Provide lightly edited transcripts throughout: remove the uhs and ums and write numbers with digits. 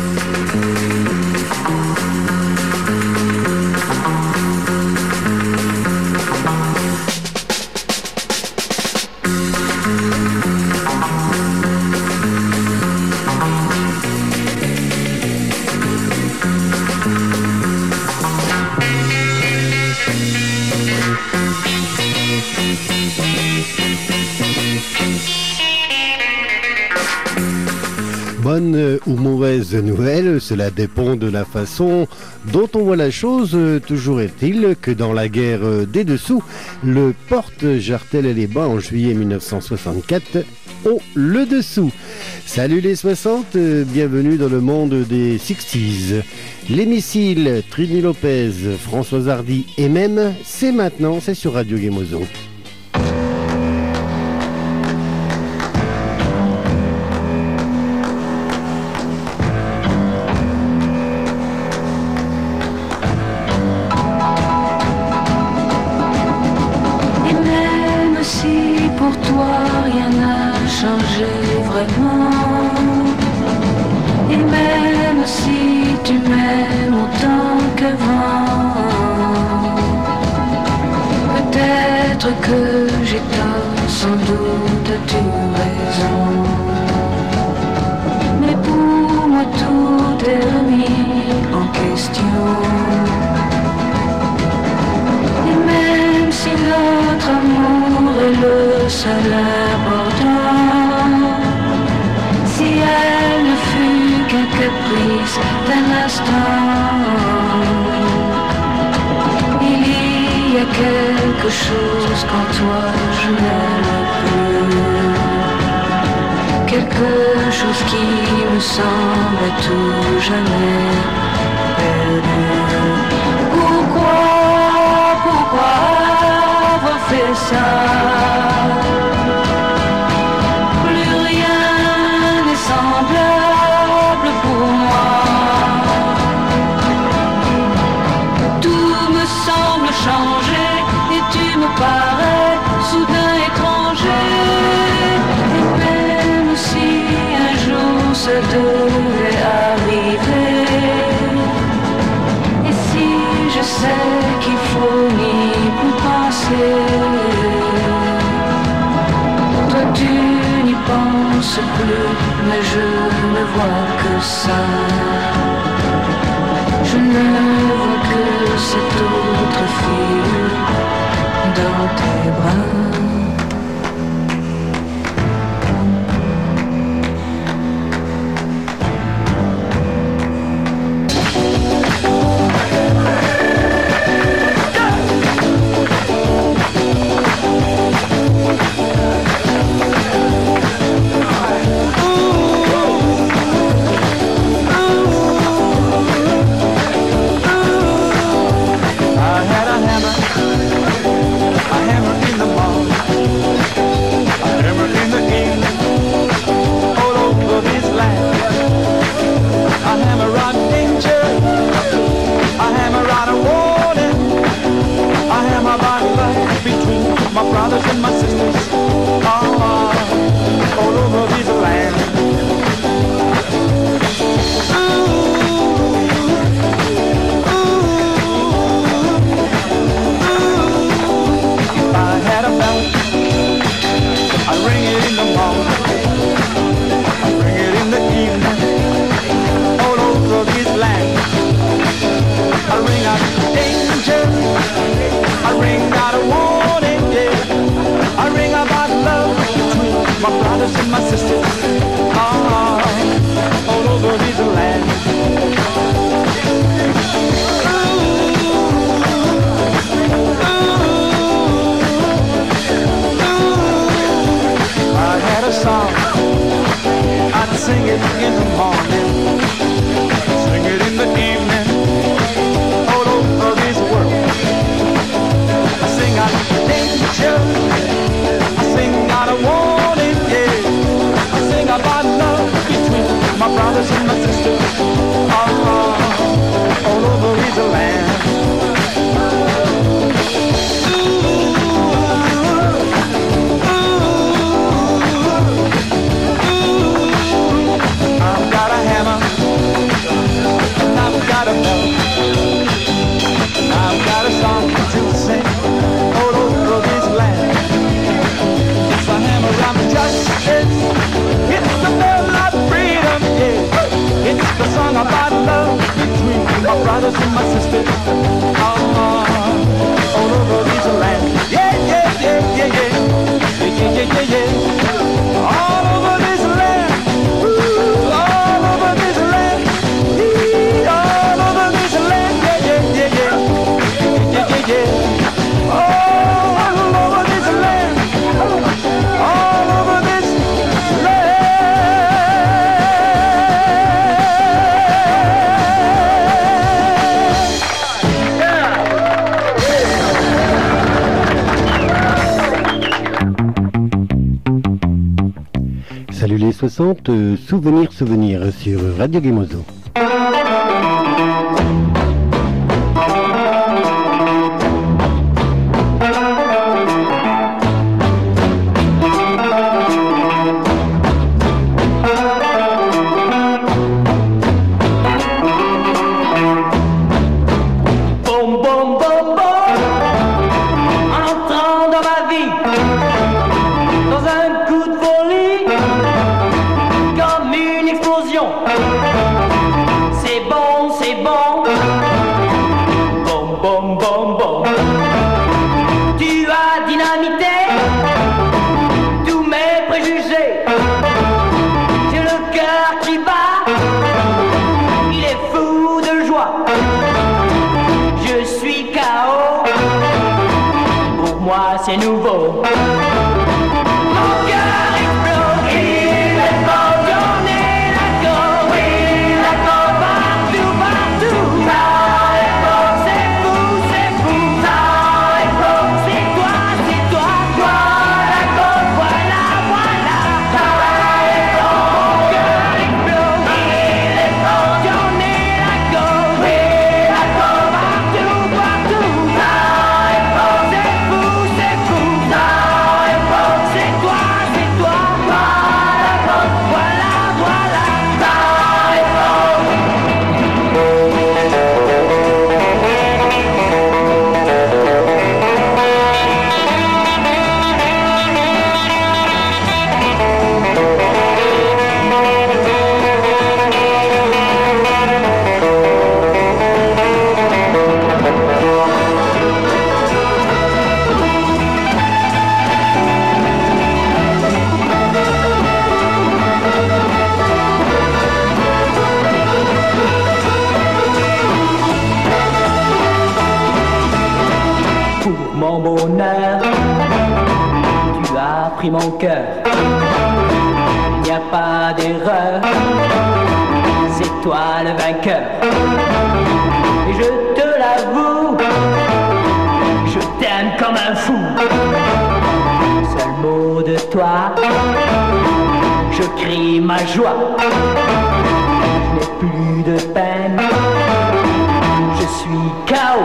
Bonne ou mauvaise nouvelle, cela dépend de la façon dont on voit la chose. Toujours est-il que dans la guerre des dessous, le porte-Jartel-les-Bains en juillet 1964 ont le dessous. Salut les 60, bienvenue dans le monde des 60s. Les missiles, Trini Lopez, Françoise Hardy et même, c'est maintenant, c'est sur Radio Gemozo. 60, Souvenir sur Radio Gemozo. C'est nouveau. Mon cœur explose, il est fort, j'en ai la corde, oui, la corde partout, partout. Ça explose, c'est fou, ça explose, c'est toi, toi, la corde, voilà, voilà. Ça explose, mon cœur explose, il est fort, j'en ai la corde, oui, la corde partout, partout. Ça explose, c'est fou, c'est toi, voilà, voilà, ça mon bonheur, tu as pris mon cœur, il n'y a pas d'erreur, c'est toi le vainqueur, et je te l'avoue, je t'aime comme un fou, seul mot de toi, je crie ma joie, je n'ai plus de peine, je suis KO.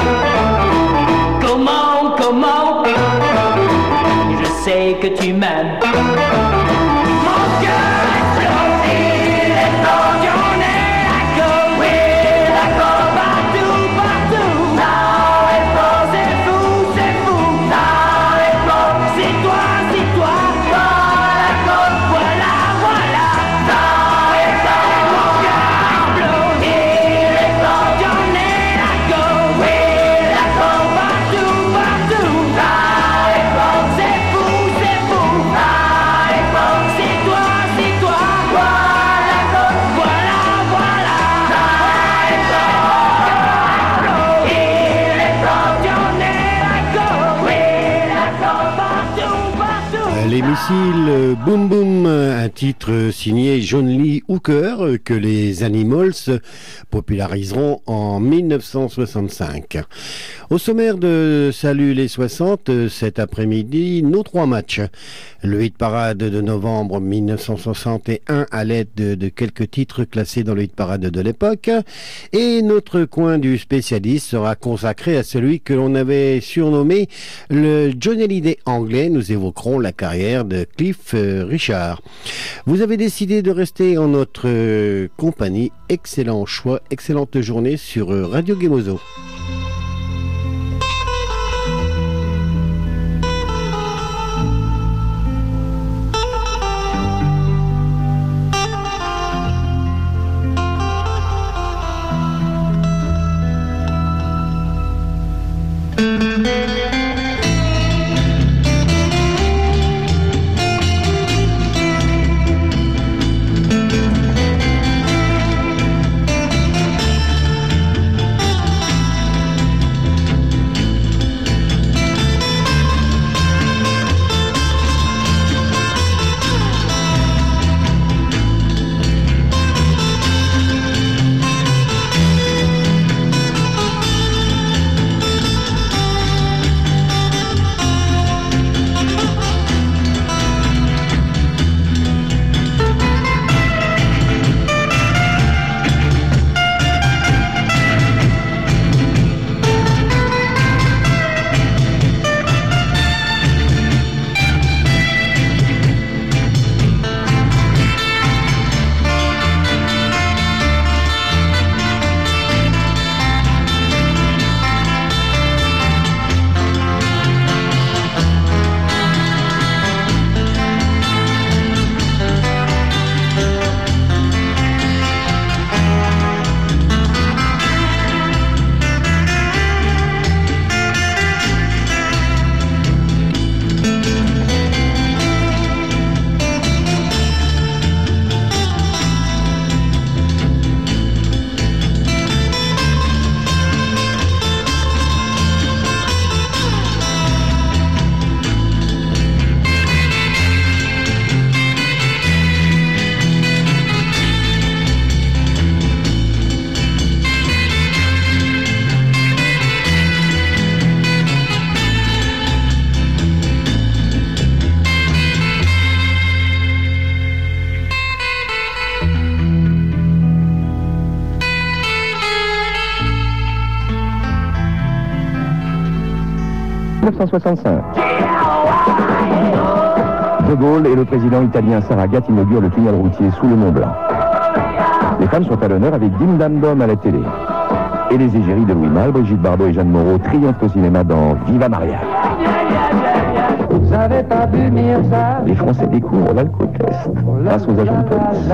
Comment je sais que tu m'aimes. Mon cœur explose, il est fort, j'en ai la corde, oui, la corde partout, partout. Ça explose, c'est fou, ça explose, c'est toi, la corde, voilà, voilà. Ça explose, mon cœur explose, il est fort, j'en ai la corde, oui, la corde partout, partout. Ça explose, c'est fou, ça explose, c'est toi, voilà, corde, voilà, voilà. Ça explose, il est fort, j'en ai la corde, oui, la corde partout, partout. Les missiles Boom Boom, un titre signé John Lee Hooker que les Animals populariseront en 1965. Au sommaire de Salut les 60, cet après-midi, nos 3 matchs. Le hit parade de novembre 1961 à l'aide de quelques titres classés dans le hit parade de l'époque. Et notre coin du spécialiste sera consacré à celui que l'on avait surnommé le Johnny Hallyday anglais. Nous évoquerons la carrière de Cliff Richard. Vous avez décidé de rester en notre compagnie. Excellent choix, excellente journée sur Radio Gemozo. 1965. De Gaulle et le président italien Saragat inaugurent le tunnel routier sous le Mont Blanc. Les femmes sont à l'honneur avec Dim Dam Dom à la télé. Et les égéries de Louis Malle, Brigitte Bardot et Jeanne Moreau triomphent au cinéma dans Viva Maria. Vous avez pas vu Mirza? Les Français découvrent l'alcotest grâce aux agents de police.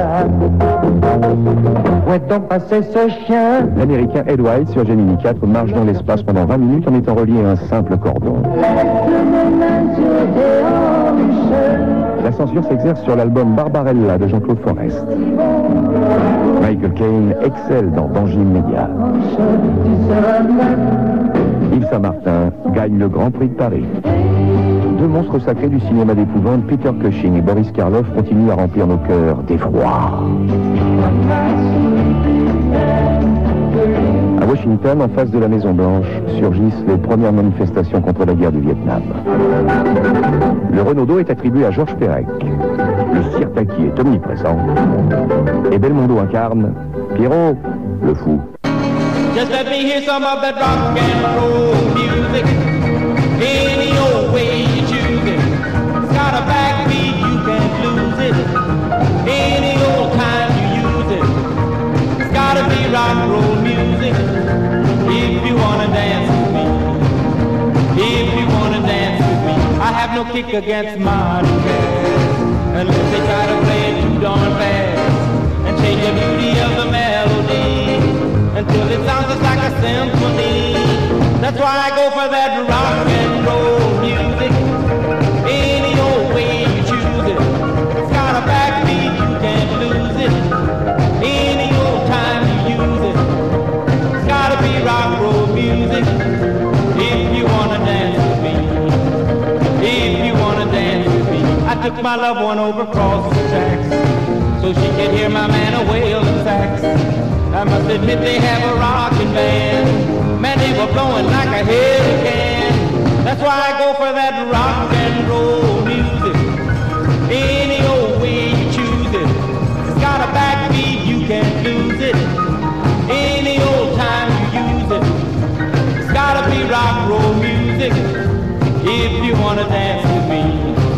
Où est donc passé ce chien? L'américain Ed White sur Gemini 4 marche dans l'espace pendant 20 minutes en étant relié à un simple cordon. La censure s'exerce sur l'album Barbarella de Jean-Claude Forest. Michael Caine excelle dans Danger immédiat. Yves Saint-Martin gagne le Grand Prix de Paris. Deux monstres sacrés du cinéma d'épouvante, Peter Cushing et Boris Karloff, continuent à remplir nos cœurs d'effroi. À Washington, en face de la Maison-Blanche, surgissent les premières manifestations contre la guerre du Vietnam. Le Renaudot est attribué à Georges Perec. Le Sirtaki est omniprésent. Et Belmondo incarne Pierrot, le fou. Just let me hear some of that rock and roll music. Any old way you choose it. It's got a backbeat, you can't lose it. Any old time you use it. It's gotta be rock and roll music. If you wanna dance with me. If you wanna dance with me. I have no kick against modern jazz. Unless they try to play it too darn fast. And change the beauty of the melody. Until it sounds just like a symphony. That's why I go for that rock and roll music. Any old way you choose it. It's got a backbeat, you can't lose it. Any old time you use it. It's gotta be rock and roll music. If you wanna dance with me. If you wanna dance with me. I took my loved one over across the tracks so she could hear my man a wailing sax. I must admit they have a rockin' band. Man, they were blowing like a hurricane. That's why I go for that rock and roll music. Any old way you choose it. It's got a backbeat, you can't lose it. Any old time you use it. It's gotta be rock and roll music. If you wanna dance with me.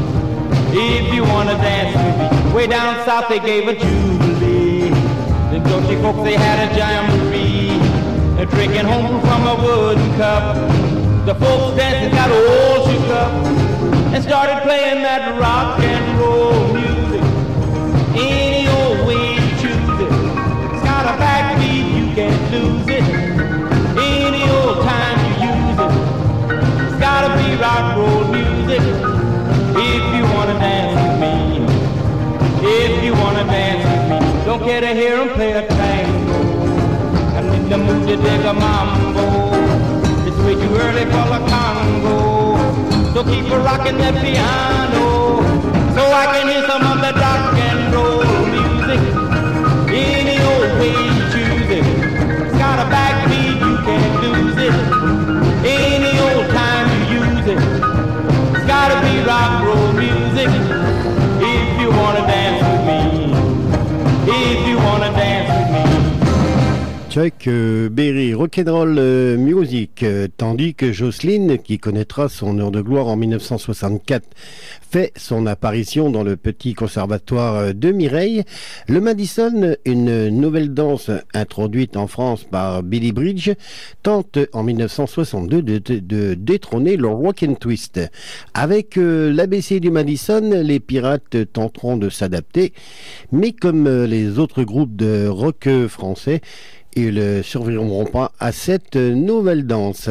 If you wanna dance with me. Way down south they gave a jubilee. The Dutchy folks, they had a jamboree, drinking home from a wooden cup. The folks dancing got all shook up and started playing that rock and roll music. Any old way you choose it. It's got a backbeat, you can't lose it. Any old time you use it. It's gotta be rock and roll music. If you wanna dance with me. If you wanna dance with me. Don't care to hear him play a tango. I'm in the mood to dig a mambo. It's way too early for a Congo. So keep a rockin' that piano, so I can hear some of that rock and roll music. Any old way you choose it. It's got a backbeat, you can't lose it. Any old time you use it. It's gotta be rock and roll music. If you wanna dance with me. If you wanna dance with me. Chuck Berry, Rock'n'Roll Music, tandis que Jocelyne, qui connaîtra son heure de gloire en 1964, fait son apparition dans le petit conservatoire de Mireille. Le Madison, une nouvelle danse introduite en France par Billy Bridge, tente en 1962 de détrôner le Rock and Twist. Avec l'ABC du Madison, les Pirates tenteront de s'adapter, mais comme les autres groupes de rock français, ils ne survivront pas à cette nouvelle danse.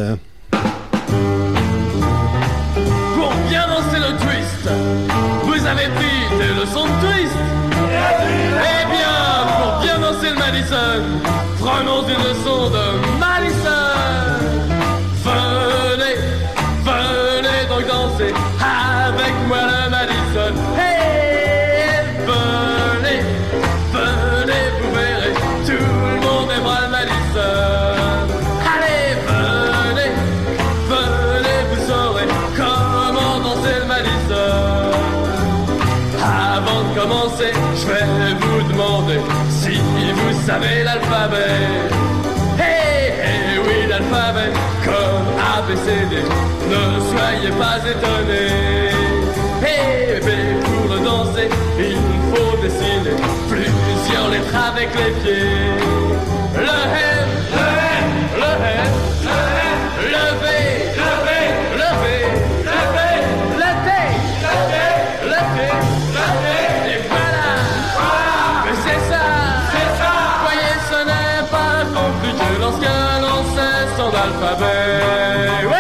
Pour bien danser le twist, vous avez pris des leçons de twist. Eh bien, pour bien danser le Madison, prenons une leçon de Madison. Venez, venez donc danser avec moi le Madison. Hey, venez, venez, vous verrez, tout le monde aimera le Madison. Allez, venez, venez, vous saurez comment danser le Madison. Avant de commencer, je vais vous demander si vous savez l'alphabet. Hey, hey, oui, l'alphabet, comme A, ABCD, ne soyez pas étonnés. Hey, bébé, pour le danser, il faut dessiner plusieurs lettres avec les pieds. Le M, le M, le M, le M, le V, le V, le V, le V, le T, le T, le T, le T, et voilà, voilà. Mais c'est ça, voyez, ce n'est pas compliqué lorsqu'un l'on sait son alphabet. Oui.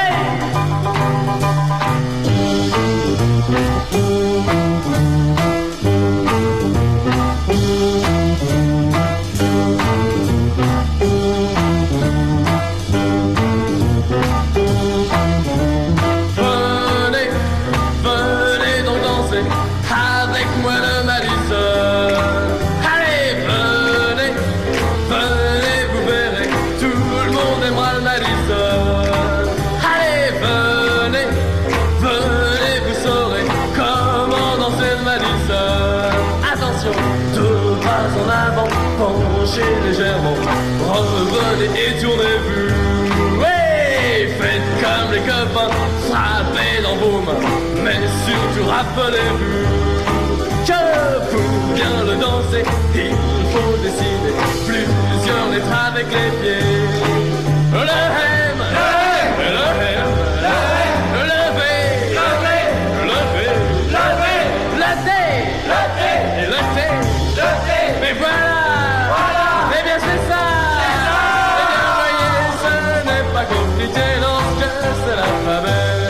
Légèrement, revenez et tournez-vous. Oui, faites comme les copains, frappez dans vos mains, mais surtout rappelez-vous que pour bien le danser, il faut dessiner plusieurs lettres avec les pieds. Le M, le M, le M, le V, le V, le V, le V, le T, le T, et le T, le T, mais voilà. C'est ça, et bien voyez, ce n'est pas compliqué lorsque c'est l'alphabet.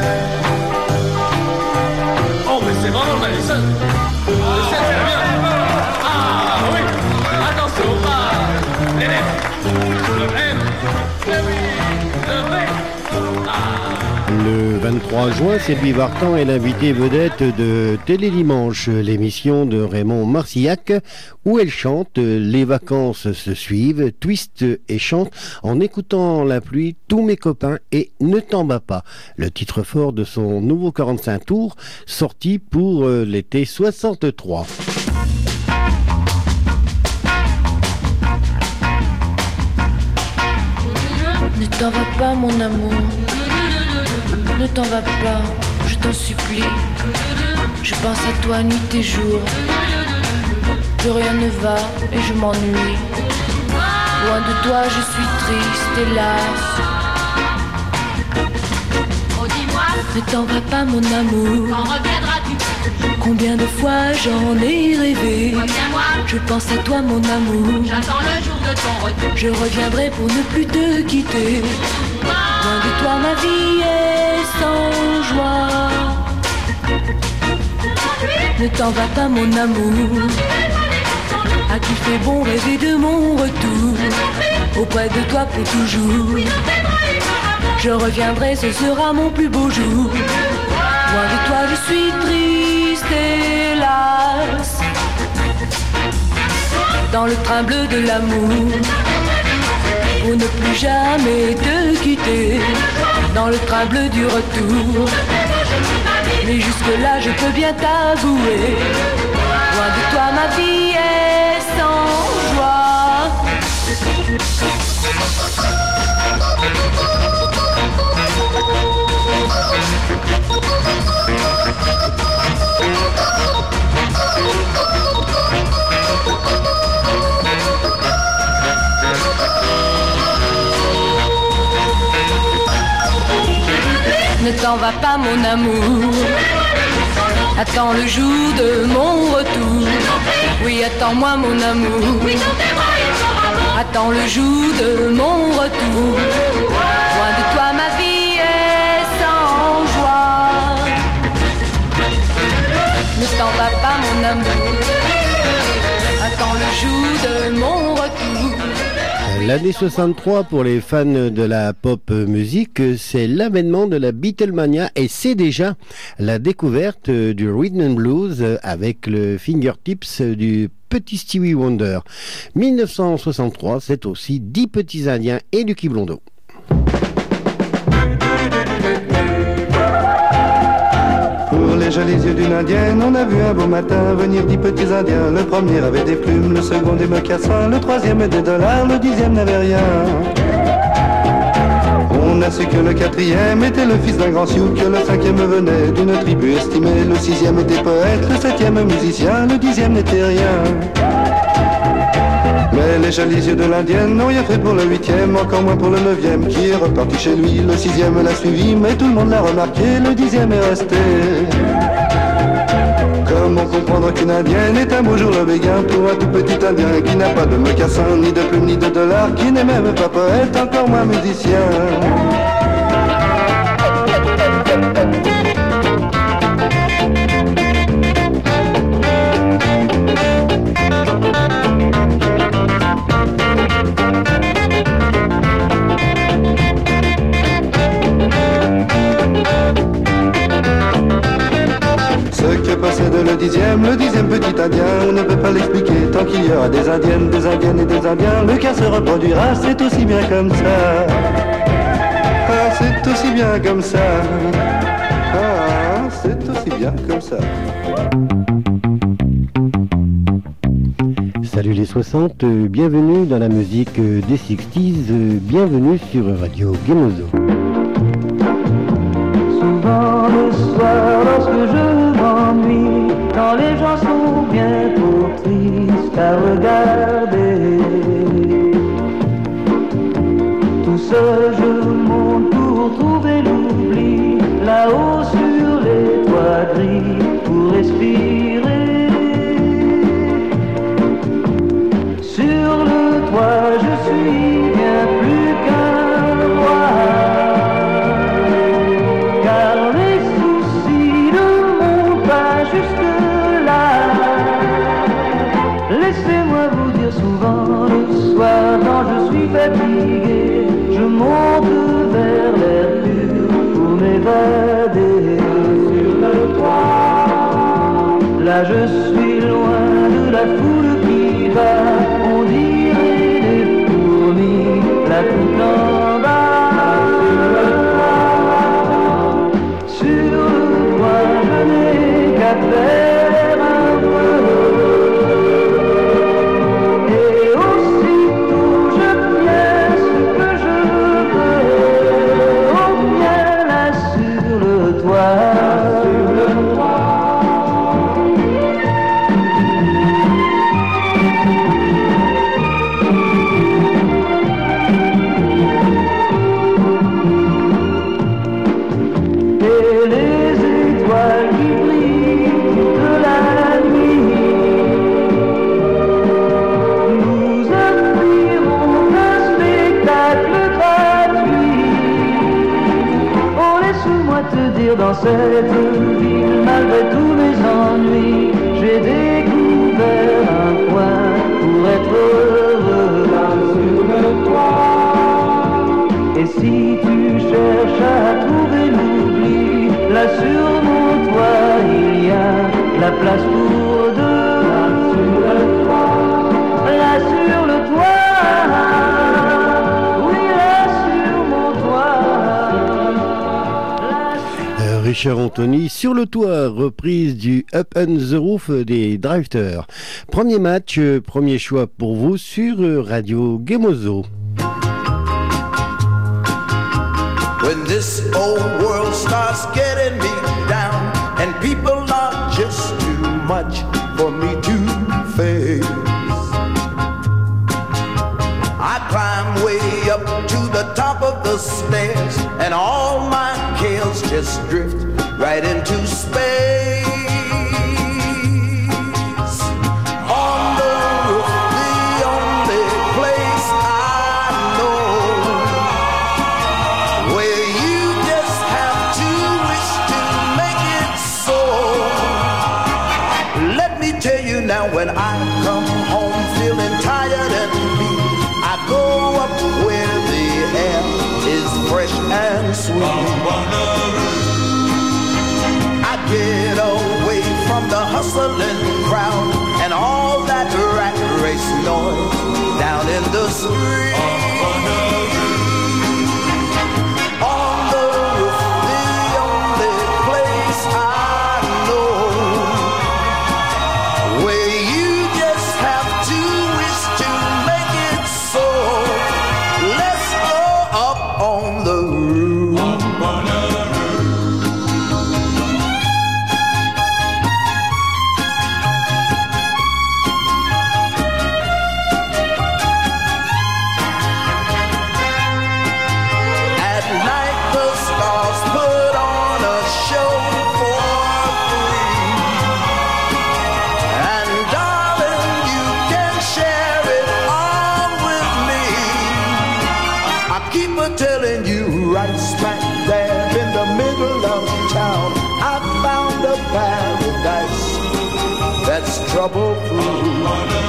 Oh mais c'est vraiment Madison, c'est très bien. Ah oui, attention au pas, les lettres, le M, le oui, le V. Le 23 juin, Sylvie Vartan est l'invitée vedette de Télédimanche, l'émission de Raymond Marcillac, où elle chante « Les vacances se suivent », twist et chante « En écoutant la pluie, tous mes copains » et « Ne t'en bats pas », le titre fort de son nouveau 45 tours, sorti pour l'été 63. Ne t'en va pas mon amour, ne t'en va pas, je t'en supplie. Je pense à toi nuit et jour, plus rien ne va et je m'ennuie. Loin de toi je suis triste, hélas. Oh dis-moi, ne t'en va pas mon amour, quand reviendras-tu? Combien de fois j'en ai rêvé. Reviens-moi, je pense à toi mon amour. J'attends le jour de ton retour. Je reviendrai pour ne plus te quitter. Loin de toi ma vie est sans joie. Ne t'en va pas mon amour. À qui fait bon rêver de mon retour. Auprès de toi pour toujours. Je reviendrai, ce sera mon plus beau jour. Loin de toi je suis triste, hélas. Dans le train bleu de l'amour, pour ne plus jamais te quitter. Dans le train bleu du retour, mais jusque-là je peux bien t'avouer. Loin de toi ma vie est sans joie. Ne t'en va pas mon amour. Attends le jour de mon retour. Oui, attends-moi mon amour. Attends le jour de mon retour. Loin de toi ma vie est sans joie. Ne t'en va pas mon amour. Attends le jour de mon retour. L'année 63 pour les fans de la pop musique, c'est l'avènement de la Beatlemania et c'est déjà la découverte du rhythm and blues avec le fingertips du petit Stevie Wonder. 1963, c'est aussi 10 petits Indiens et du Blondeau. Pour les jolis yeux d'une indienne, on a vu un beau matin venir 10 petits indiens. Le premier avait des plumes, le second des mocassins, le troisième des dollars, le dixième n'avait rien. On On a su que le quatrième était le fils d'un grand sioux, que le cinquième venait d'une tribu estimée, le sixième était poète, le septième musicien, le dixième n'était rien. Mais les jolis yeux de l'indienne n'ont rien fait pour le huitième, encore moins pour le neuvième, qui est reparti chez lui. Le sixième l'a suivi, mais tout le monde l'a remarqué, le dixième est resté. Comment comprendre qu'une indienne est un beau jour le béguin pour un tout petit indien qui n'a pas de mocassin, ni de plumes, ni de dollars, qui n'est même pas poète, encore moins musicien. Le dixième petit indien, on ne peut pas l'expliquer tant qu'il y aura des indiennes, des indiennes et des indiens, le cas se reproduira, c'est aussi bien comme ça. Ah, c'est aussi bien comme ça. Ah, c'est aussi bien comme ça. Salut les 60, bienvenue dans la musique des 60s, bienvenue sur Radio Gemozo. Souvent le soir lorsque je m'ennuie, quand les gens sont bien trop tristes à regarder, tout seul je monte pour trouver l'oubli, là-haut sur les toits gris, pour respirer. Sur le toit je suis bien plus qu'un roi, car les soucis ne montent pas jusque là. Laissez-moi vous dire souvent le soir quand je suis fatigué, je monte vers l'air pur pour m'évader. Sur le toit, là je suis loin de la foule qui va, on dirait des fourmis, la tout en bas. Sur le toit, je n'ai qu'à faire un peu, et aussitôt je tiens ce que je veux. Oh bien là sur le toit. Dans cette ville, malgré tous mes ennuis, j'ai découvert un coin pour être heureux. Sur le toit. Et si tu cherches à trouver l'oubli, là sur mon toit il y a la place pour deux. Sur le toit. Là sur le toit. Oui, là sur mon toit. Richard Anthony sur le toit, reprise du Up on the Roof des Drifters. Premier match, premier choix pour vous sur Radio Gemozo. When this old world starts getting me down and people are just too much for me to face, I climb way up to the top of the stairs and all my cares just drift right into space. On the roof, the only place I know where you just have to wish to make it so. Let me tell you now, when I come home feeling tired and weak, I go up where the air is fresh and sweet. I get away from the hustling crowd and all that rat race noise down in the street. On the roof, the only place I know where you just have to wish to make it so. Let's go up on the roof. right smack dab in the middle of town, I found a paradise that's trouble-free.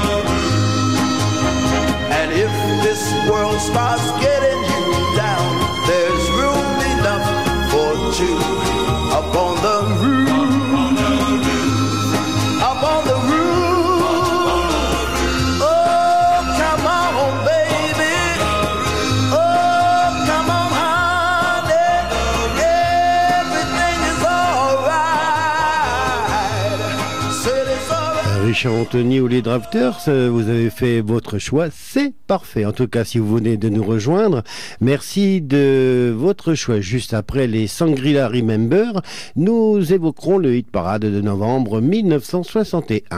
And if this world starts getting you down, there's room enough for two up on the roof, up on the roof. Oh, come on, baby. Oh, come on, honey. Everything is all right. Said it's all right. Richard Anthony ou les Drafters, vous avez fait votre choix, c'est parfait. En tout cas, si vous venez de nous rejoindre, merci de votre choix. Juste après les Shangri-La Remember, nous évoquerons le hit parade de novembre 1961.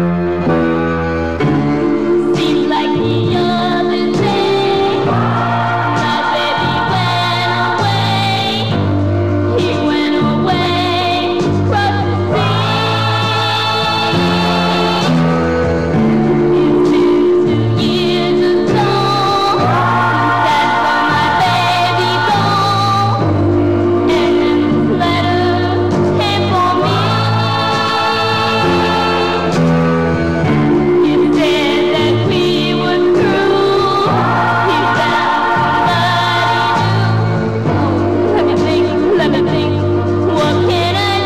Seems like the other day, my baby went away. He went away across the sea. It's been 2 years ago, that's when my baby gone. And this letter came for me. It said that we were through. He found somebody new. Let me think, what can I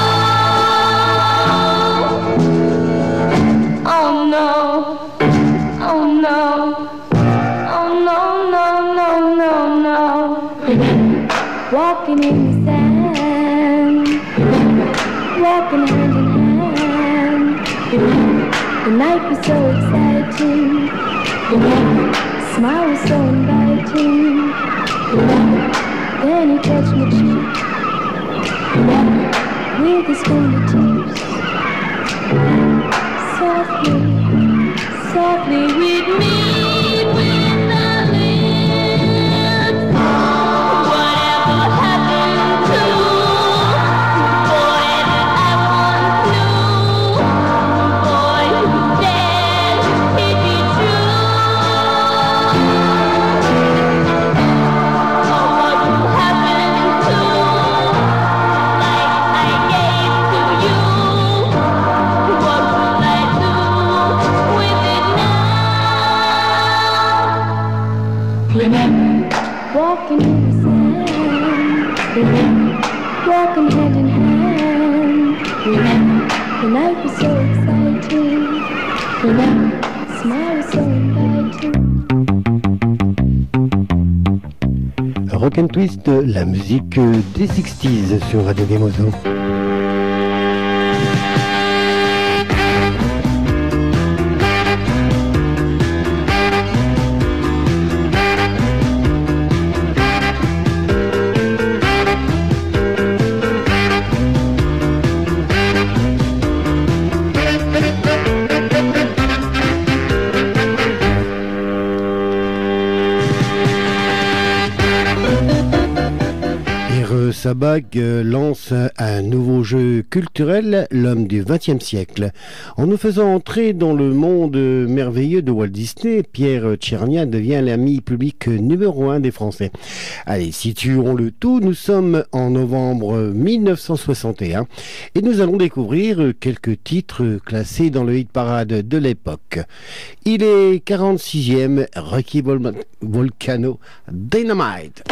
do? Oh no, oh no, oh no, no, no, no, no. Walking in the sand, walking hand in hand. The night was so exciting, the smile was so inviting. Then he touched my cheek with his fingertips. Softly, softly we'd meet with the lips. Whatever happened to boy that I once knew? Boy who said he'd be true. Oh, what will happen to life I gave to you? What will I do with it now? Remember, walking in the sand. Remember, walking hand in hand. Remember, the night was so exciting. Remember, the smile was so inviting. Rock and Twist, la musique des 60s sur Radio Gamozo. Sabag lance un nouveau jeu culturel, l'homme du XXe siècle. En nous faisant entrer dans le monde merveilleux de Walt Disney, Pierre Tchernia devient l'ami public numéro 1 des Français. Allez, situons le tout, nous sommes en novembre 1961 et nous allons découvrir quelques titres classés dans le hit parade de l'époque. Il est 46e, Rocky Volcano, Dynamite.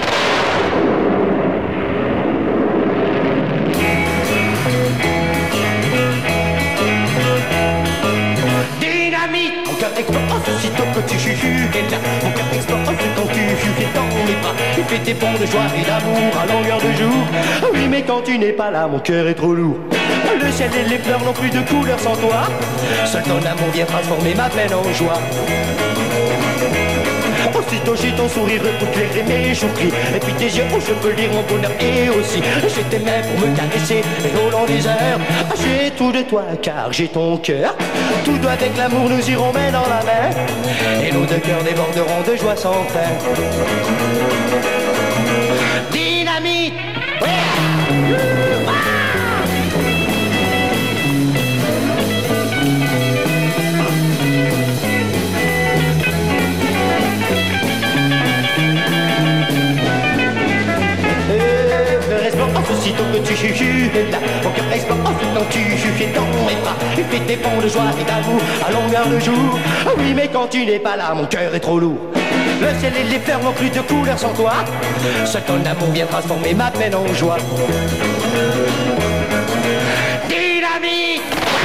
Aussitôt que tu chuchotes là, mon cœur explose quand tu es dans mes bras. Tu fais tes bonds de joie et d'amour à longueur de jour. Oui, mais quand tu n'es pas là, mon cœur est trop lourd. Le ciel et les fleurs n'ont plus de couleur sans toi. Seul ton amour vient transformer ma peine en joie. Aussitôt j'ai ton sourire pour éclairer mes jours gris. Et puis tes yeux où je peux lire mon bonheur. Et aussi j'ai tes mains pour me caresser. Et au long des heures, j'ai tout de toi car j'ai ton cœur. Tout doit avec l'amour, nous irons main dans la main. Et nos deux cœurs déborderont de joie sans fin. Dynamite, là. Mon cœur explose quand tu es dans mes bras. Il fait des bonds de joie et d'amour à longueur de jour. Oui, mais quand tu n'es pas là, mon cœur est trop lourd. Le ciel et les fleurs n'ont plus de couleur sans toi. Seul ton amour vient transformer ma peine en joie. Dynamite!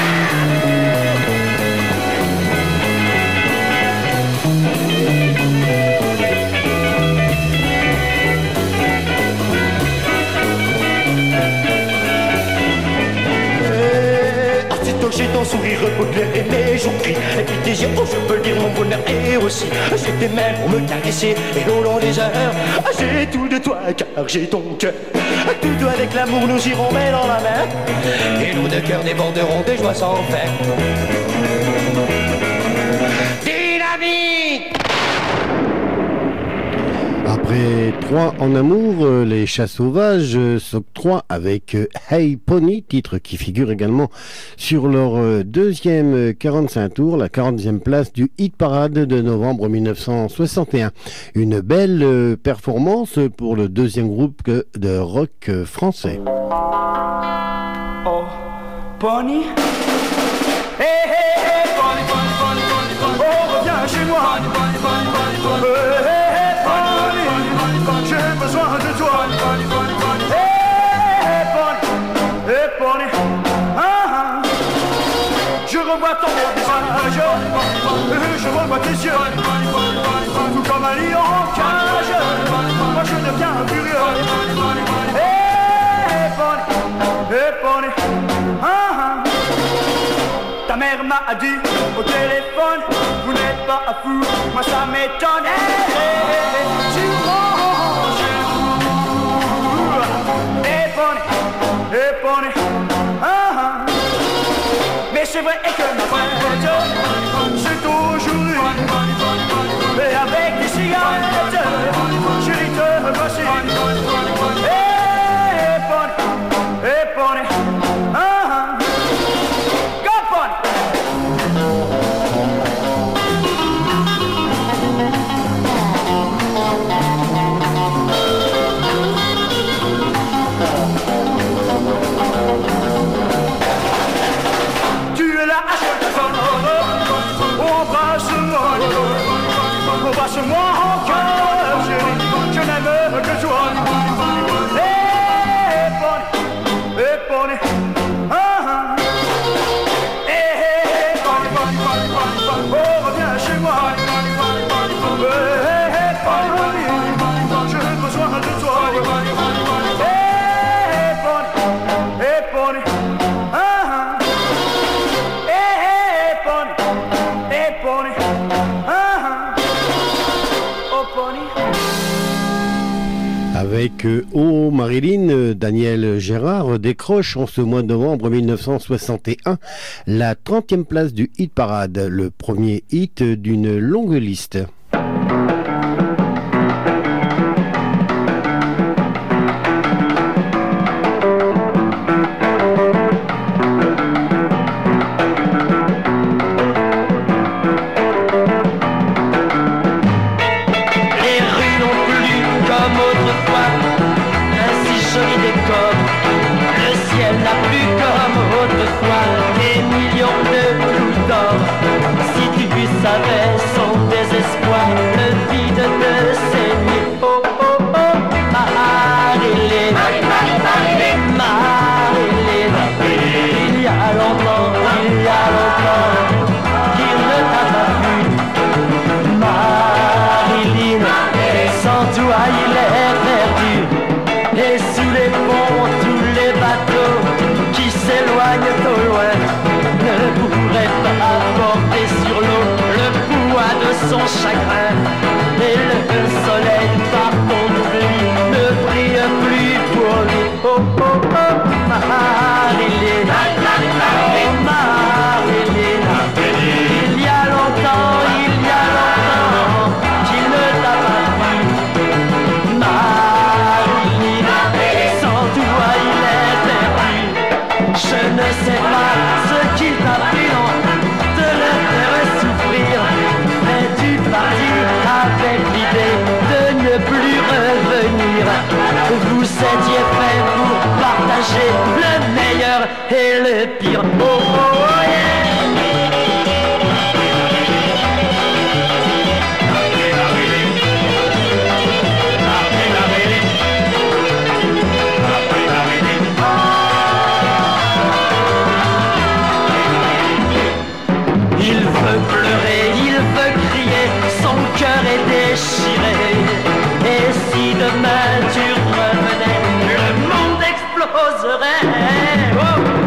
J'ai ton sourire populaire et mes jours gris. Et puis tes yeux, oh je peux le dire, mon bonheur est aussi. J'ai tes mains pour me caresser et au long des heures j'ai tout de toi car j'ai ton cœur. Tout avec l'amour nous irons main dans la main. Et nos deux cœurs déborderont des joies sans fin. Dynamite! Après 3 en amour, les Chats Sauvages s'octroient avec Hey Pony, titre qui figure également sur leur deuxième 45 tours, la 40e place du hit parade de novembre 1961. Une belle performance pour le deuxième groupe de rock français. Oh, Pony. Hey, hey, hey, Pony, Pony, Pony, Pony, Pony. Oh, reviens chez moi. Pony, Pony, Pony, Pony, Pony. J'ai besoin de toi. Hey, Pony, hey, Pony. Ah, ah. Je revois ton beau visage. Je revois tes yeux. Tout comme un lion en cage. Moi je deviens furieux. Hey, Pony, hey, Pony. Ah, ah. Ta mère m'a dit au téléphone, vous n'êtes pas un fou, moi ça m'étonne. Tu manges et Pony, ah, ah. Mais c'est vrai que ma fête, c'est toujours eu. Et avec des cigarettes, chérie te voici. Et Pony, ah, ah. Embrasse-moi encore, chérie, je n'aime que toi. Hey, Pony, hey, Pony, ah, ah. Hey, Pony, Pony, Pony, Pony, Pony, oh, reviens chez moi. Hey, Pony, j'ai besoin de toi. Hey, Pony, ah, ah. Hey, Pony, hey, Pony, ah, ah. Avec Oh Marilyn, Daniel Gérard décroche en ce mois de novembre 1961 la 30e place du hit parade, le premier hit d'une longue liste. Son chagrin et le soleil par ton oubli ne brille plus pour lui. Oh oh oh, Marilyn, oh Marilyn, il y a longtemps qu'il ne t'a pas vu. Marilyn, sans toi il est perdu. Je ne sais pas ce qui t'a pris de le faire souffrir. Avec l'idée de ne plus revenir, vous étiez prêts pour partager j'ai le meilleur et le pire. Oh, oh, yeah. Il veut pleurer, il veut crier, son cœur est déchiré. Et si demain tu revenais, le monde exploserait. Oh,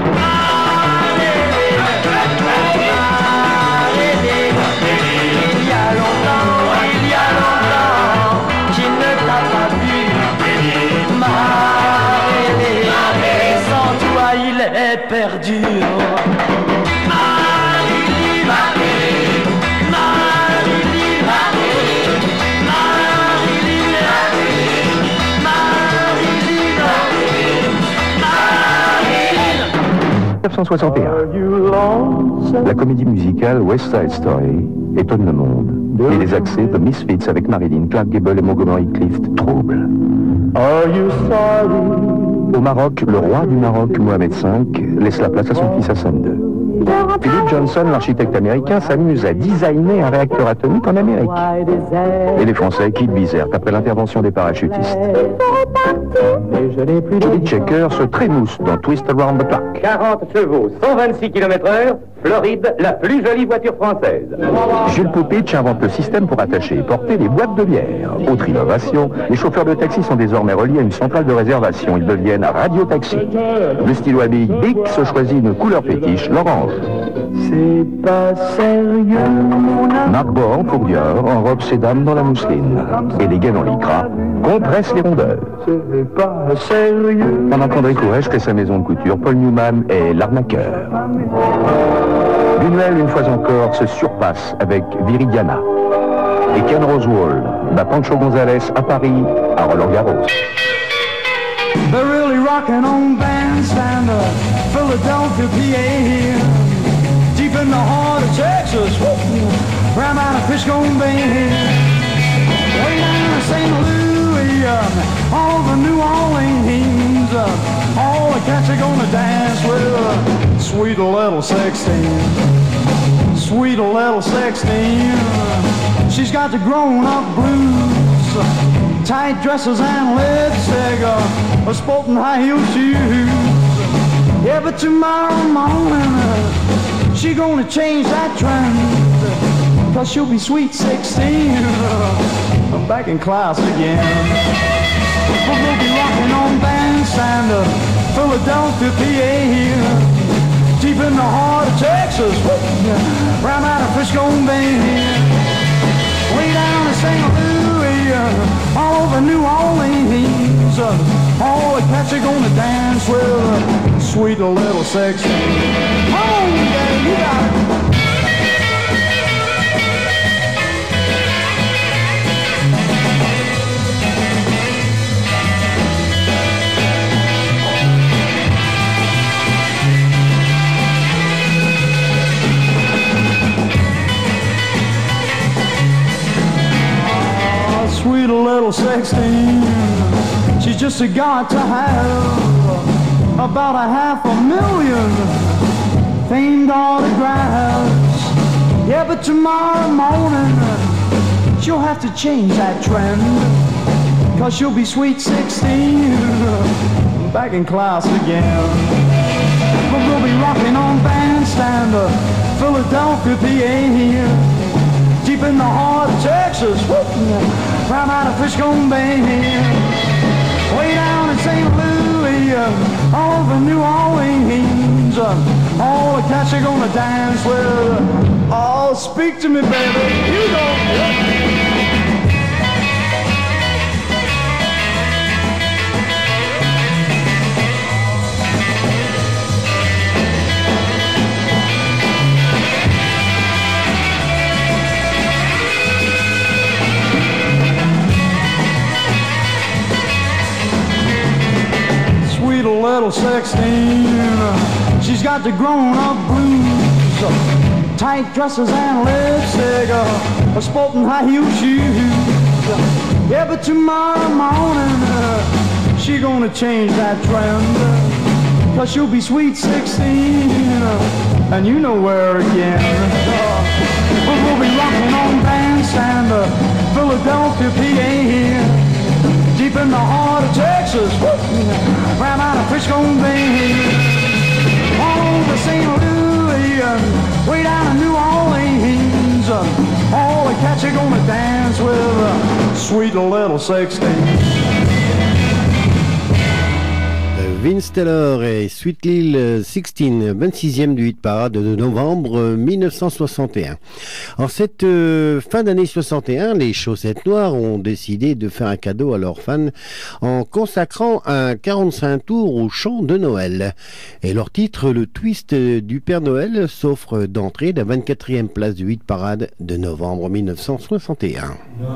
il y a longtemps qu'il ne t'a pas vu. Marie, sans toi il est perdu. En 1961, la comédie musicale West Side Story étonne le monde et les accès de Misfits avec Marilyn, Clark Gable et Montgomery Clift troublent. Au Maroc, le roi du Maroc, Mohamed V, laisse la place à son fils Hassan II. Philip Johnson, l'architecte américain, s'amuse à designer un réacteur atomique en Amérique. Et les Français quittent Bizerte après l'intervention des parachutistes. Johnny Checker se trémousse dans Twist Around the Clock. 40 chevaux, 126 km/h, Floride, la plus jolie voiture française. Jules Poupitch invente le système pour attacher et porter les boîtes de bière. Autre innovation, les chauffeurs de taxi sont désormais reliés à une centrale de réservation. Ils deviennent radio-taxi. Le stylo à billes Dick se choisit une couleur fétiche, l'orange. C'est pas sérieux, mon amour. Marc Bohan pour Dior enrobe ses dames dans la mousseline. Et les gaines en lycra compressent les rondeurs. C'est pas sérieux. Pendant qu'André Courrèges crée sa maison de couture, Paul Newman est l'arnaqueur. Buñuel, une fois encore, se surpasse avec Viridiana. Et Ken Rosewall bat Pancho González à Paris, à Roland-Garros. They're really rocking on Bandstand, Philadelphia, PA, deep in the heart of Texas, round out of Fishbone Bay, way down in St. Louis, all the New Orleans, all the cats are gonna dance with sweet little 16, sweet little 16. She's got the grown-up blues, tight dresses and lipstick, sporting high-heel shoes. Yeah, but tomorrow morning, she gonna change that trend, 'cause she'll be sweet 16. I'm back in class again. But we'll be rocking on Bandstand, Philadelphia, PA, deep in the heart of Texas, round out of Fishbone Bay, way down in St. Louis, all over New Orleans, all the cats are gonna dance with sweet little 16. Come on, baby, you got it. Sweet little 16, she's just got to have about 500,000 famed autographs. Yeah, but tomorrow morning she'll have to change that trend, 'cause she'll be sweet 16, back in class again. But we'll be rocking on Bandstand, Philadelphia, PA, deep in the heart of Texas, round out of Fishbone Bay, way down in St. Louis, all over New Orleans, all the cats are gonna dance with. Oh, speak to me, baby, you know. Little 16, she's got the grown-up blues, tight dresses and lipstick, sporting high-heel shoes. Yeah, but tomorrow morning, she gonna change that trend, 'cause she'll be sweet 16, and you know where again. But we'll be rocking on Bandstand, Philadelphia, PA, deep in the heart of Texas, right out of Frisco Bay, all over St. Louis, way down in New Orleans. All the cats are gonna dance with sweet little 16. Vince Taylor et Sweet Lil 16, 26e du hit parade de novembre 1961. En cette fin d'année 61, les Chaussettes Noires ont décidé de faire un cadeau à leurs fans en consacrant un 45 tours au chant de Noël. Et leur titre, le twist du Père Noël, s'offre d'entrée la 24e place du hit parade de novembre 1961.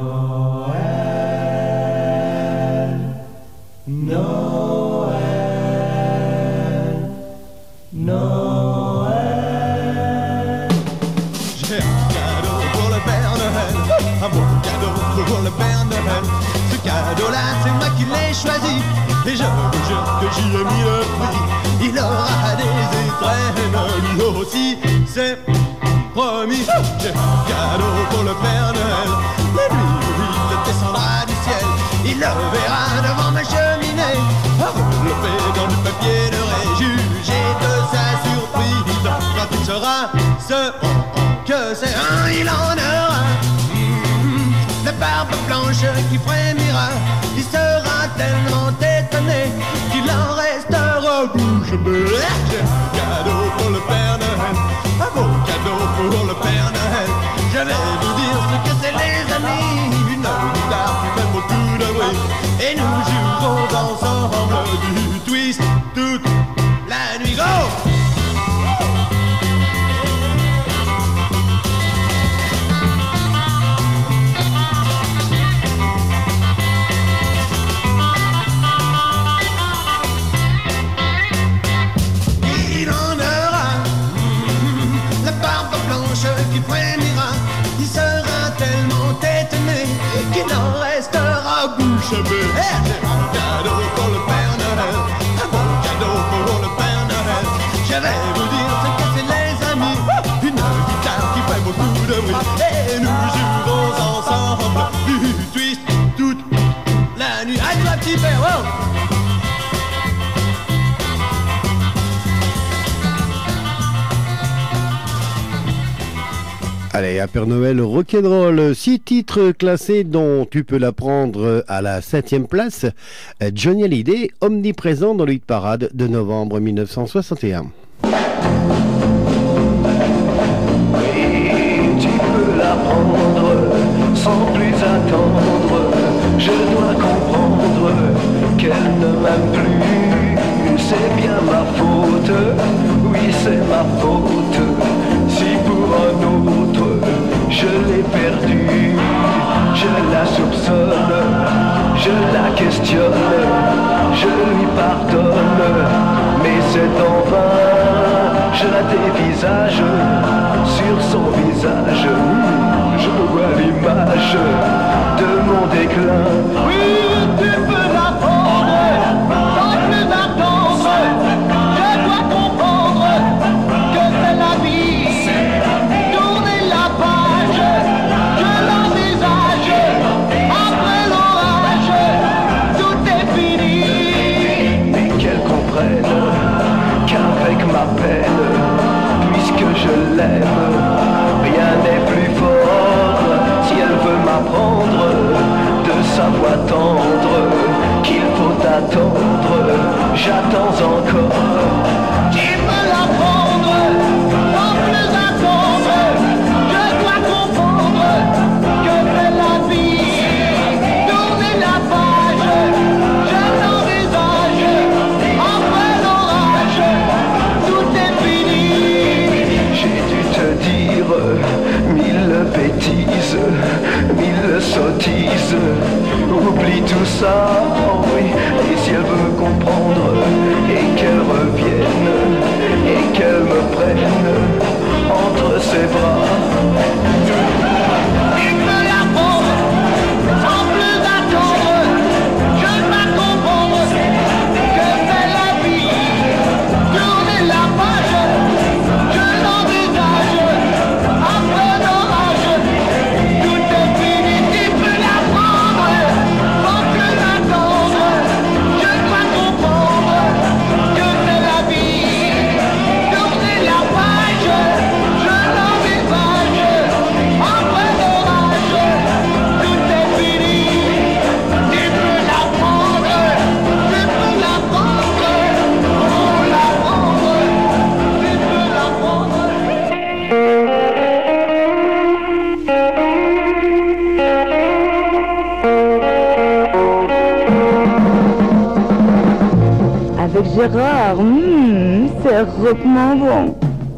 Noël. J'ai un cadeau pour le Père Noël, un beau cadeau pour le Père Noël. Ce cadeau-là, c'est moi qui l'ai choisi, et je vous jure que j'y ai mis le prix. Il aura des étrennes, lui aussi, c'est promis. J'ai un cadeau pour le Père Noël, la nuit où il descendra du ciel. Il le verra devant ma cheminée, enveloppé dans du papier de réjugé de sa surprise. Quand il sera ce que c'est il en aura la barbe blanche qui frémira. Il sera tellement étonné qu'il en restera bouche bée. J'ai un cadeau pour le Père Noël, un beau cadeau pour le Père Noël. Je vais vous dire ce que c'est les amis, une guitare qui fait beaucoup de bruit, et nous jouerons ensemble du twist toute la nuit. Go! Il en aura la barbe blanche qui frémira. Il sera tellement étonné qu'il en restera bouche bée. J'ai un cadeau pour le Père Noël, un bon cadeau pour le Père Noël. Je vais vous dire ce que c'est les amis, une guitare qui fait beaucoup de bruit, et nous jouerons ensemble du twist toute la nuit. Allez la petite père, wow! Allez, à Père Noël rock'n'roll, 6 titres classés dont tu peux la prendre à la 7e place. Johnny Hallyday, omniprésent dans le hit parade de novembre 1961. Oui, tu peux la prendre sans plus attendre. Je dois comprendre qu'elle ne m'aime plus. C'est bien ma faute, oui c'est ma faute. Si pour un autre je l'ai perdue, je la soupçonne, je la questionne, je lui pardonne, mais c'est en vain. Je la dévisage sur son visage, je vois l'image de mon déclin. Oui, tu peux la prendre sans plus attendre. Je dois comprendre que c'est la vie. Tourner la page, je l'envisage. Après l'orage, tout est fini. Mais qu'elle comprenne qu'avec ma peine, puisque je l'aime, rien n'est plus fort. Si elle veut m'apprendre de sa voix tendre qu'il faut attendre, j'attends encore. Tu peux la prendre sans plus attendre. Je dois comprendre que c'est la vie. Tourner la page, je l'envisage. Après l'orage, tout est fini. J'ai dû te dire 1000 bêtises, 1000 sottises. Oublie tout ça, oh oui. Et si elle veut me comprendre, et qu'elle revienne, et qu'elle me prenne entre ses bras. Il me la prendre sans plus attendre. Je dois comprendre que c'est la vie. avec Gérard, c'est rauquement bon.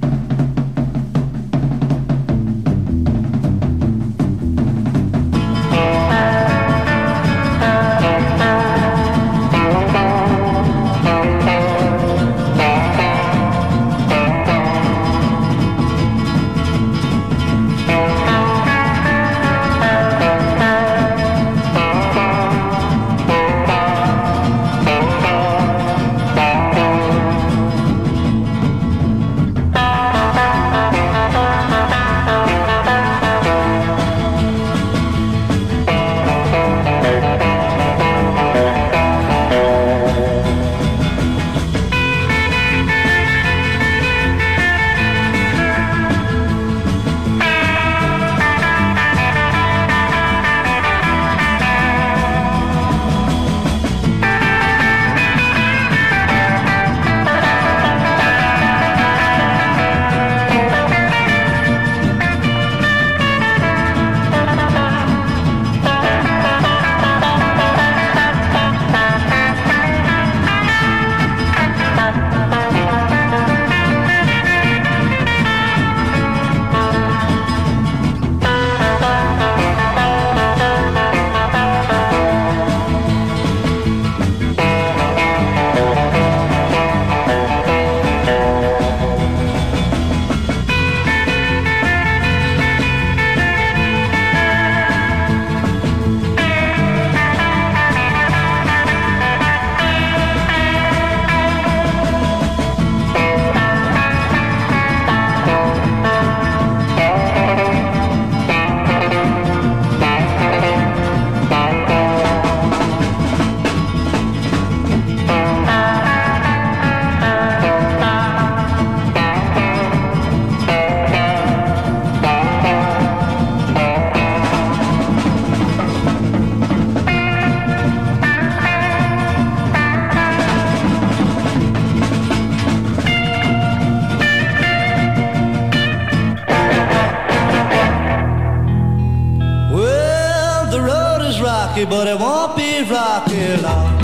rocky, but it won't be rocky long.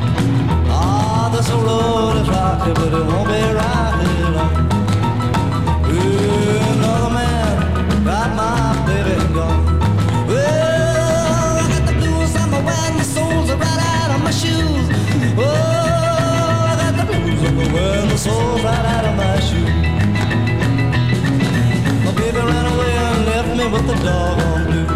Ah, this road is rocky, but it won't be rocky long. Ooh, another man got my baby gone. Well, I got the blues on my way, and the soles are right out of my shoes. Oh, I got the blues on my way, and the soles right out of my shoes. My baby ran away and left me with the dog on blue.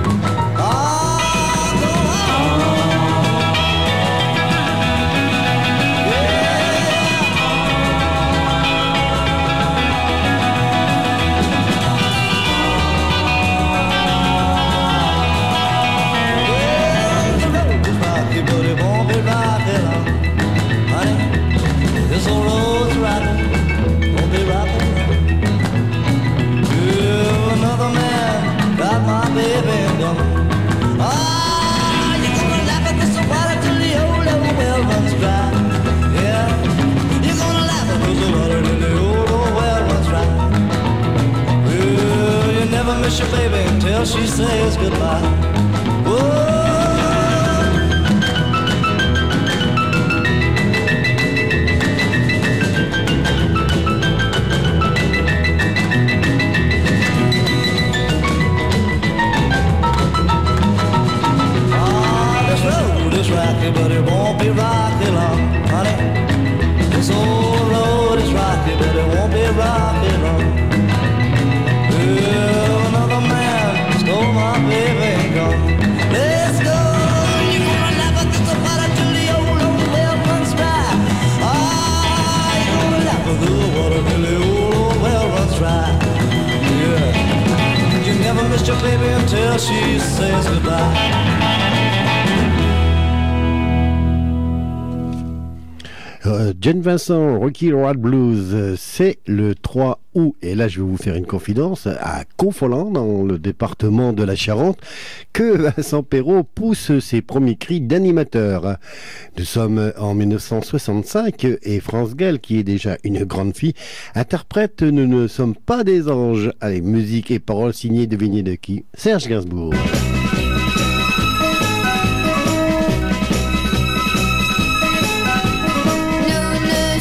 Miss your baby until she says goodbye. Ah, this road is rocky, but it won't be rocky long, honey. This old road is rocky, but it won't be rocky long. Stole my baby gone. Let's go. You're gonna laugh at this water till the old well runs dry. Ah, you're gonna laugh at the water till the old well runs dry. Yeah. You never missed your baby until she says goodbye. Jane Vincent, Rocky Road Blues, c'est le 3 août. Et là, je vais vous faire une confidence. À Confolens, dans le département de la Charente, que Vincent Perrault pousse ses premiers cris d'animateur. Nous sommes en 1965 et France Gall, qui est déjà une grande fille, interprète « Nous ne sommes pas des anges ». Allez, musique et paroles signées, devinez de qui? Serge Gainsbourg. Nous ne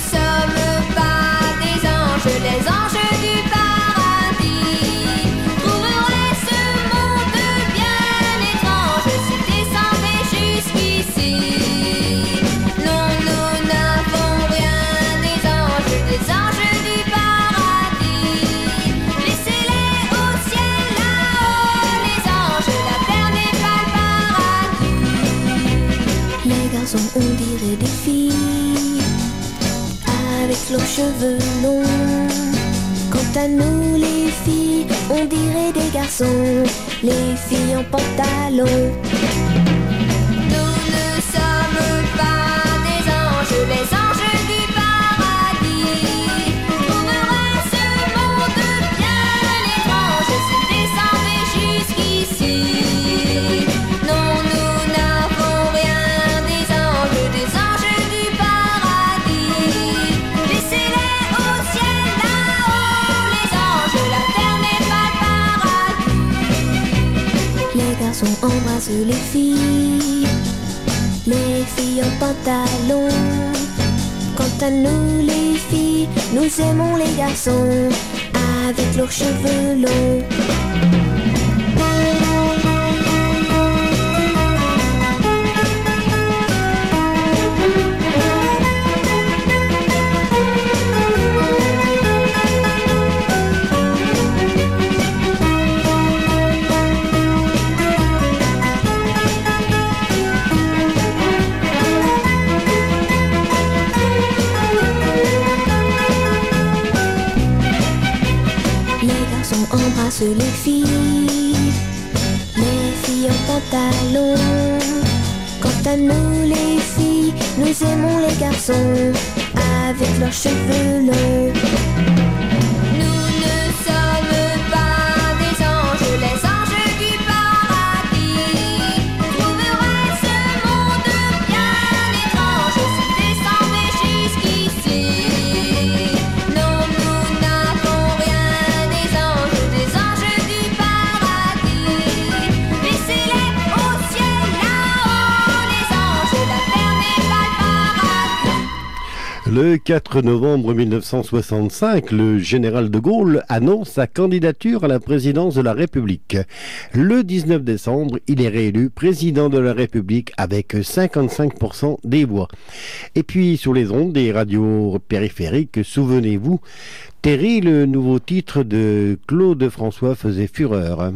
garçons, on dirait des filles avec leurs cheveux longs. Quant à nous les filles, on dirait des garçons, les filles en pantalon. Nous ne sommes pas des anges, les anges du paradis. Trouveraient ce monde bien étrange s'ils descendaient jusqu'ici. Non, nous n'avons rien des anges du paradis. Laissez-les au ciel là-haut, les anges, la terre n'est pas le paradis. Les garçons embrassent les filles en pantalon. Quant à nous les filles, nous aimons les garçons avec leurs cheveux longs. Embrasse les filles en pantalon. Quant à nous les filles, nous aimons les garçons avec leurs cheveux longs. Nous ne sommes pas des anges, les anges du paradis. Trouveraient ce monde bien étrange s'ils descendaient jusqu'ici. Non, nous n'avons rien des anges du paradis. Laissez-les au ciel là-haut, les anges, la terre n'est pas le paradis. Le 4 novembre 1965, le général de Gaulle annonce sa candidature à la présidence de la République. Le 19 décembre, il est réélu président de la République avec 55% des voix. Et puis, sur les ondes des radios périphériques, souvenez-vous, Terry, le nouveau titre de Claude François, faisait fureur.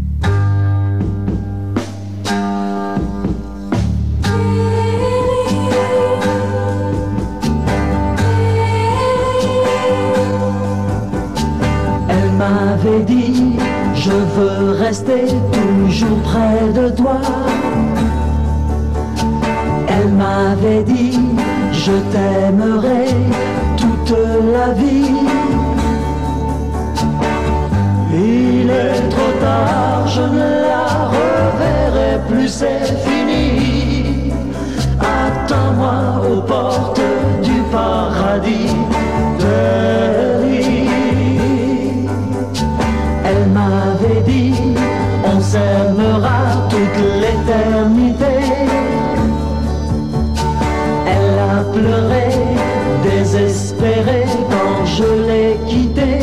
Elle m'avait dit, je veux rester toujours près de toi. Elle m'avait dit, je t'aimerai toute la vie. Il est trop tard, je ne la reverrai plus, c'est fini. Attends-moi aux portes du paradis de l'île. Elle m'avait dit, on s'aimera toute l'éternité. Elle a pleuré, désespérée quand je l'ai quittée.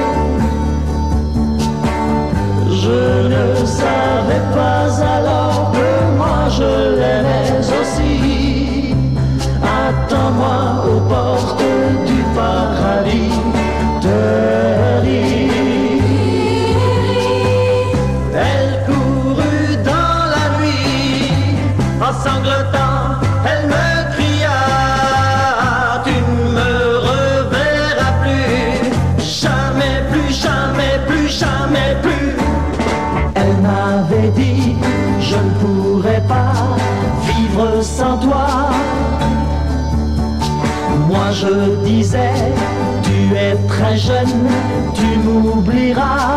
Je ne savais pas alors que moi je l'aimais aussi. Attends-moi aux portes du paradis de l'île. Elle courut dans la nuit, en sanglotant, elle me cria, tu ne me reverras plus, jamais plus, jamais plus, jamais plus. Elle m'avait dit, je ne pourrais pas vivre sans toi. Moi je disais, tu es très jeune, tu m'oublieras.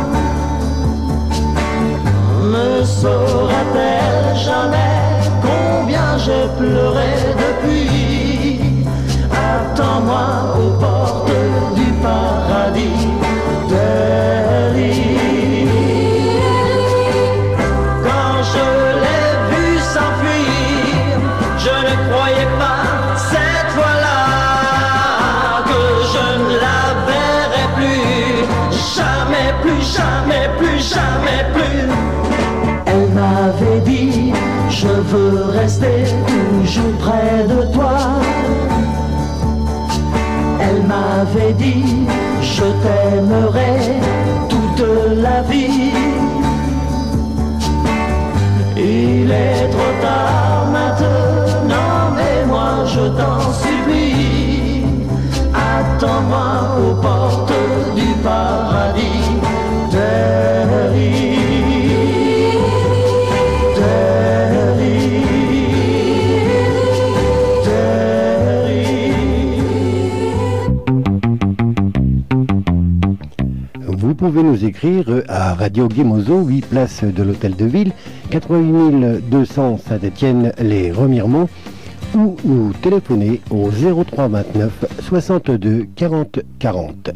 Ne saura-t-elle jamais combien j'ai pleuré depuis? Attends-moi aux portes du paradis de l'île. Quand je l'ai vu s'enfuir, je ne croyais pas cette fois-là que je ne la verrais plus. Jamais plus, jamais plus, jamais plus. Elle m'avait dit, je veux rester toujours près de toi. Elle m'avait dit, je t'aimerai toute la vie. Il est trop tard maintenant, pouvez nous écrire à Radio Guémozo, 8 place de l'Hôtel de Ville, 88 200 Saint-Étienne-les-Remiremont, ou nous téléphoner au 03 29 62 40 40.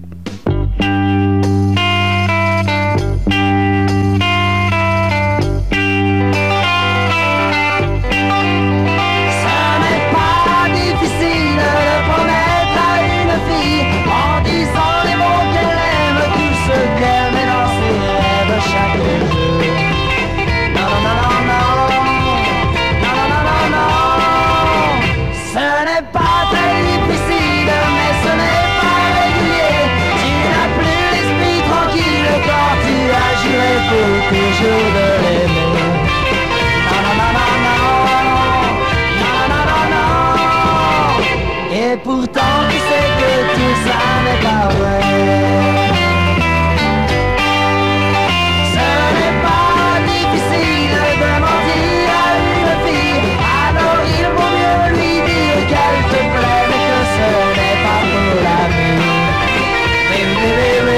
Toujours de l'aimer. Non, non, non, non, non, non, non, non, non. Et pourtant tu sais que tout ça n'est pas vrai. Ce n'est pas difficile de mentir à une fille. Alors il vaut mieux lui dire qu'elle te plaît, mais que ce n'est pas pour la vie. Oui, oui, oui, oui.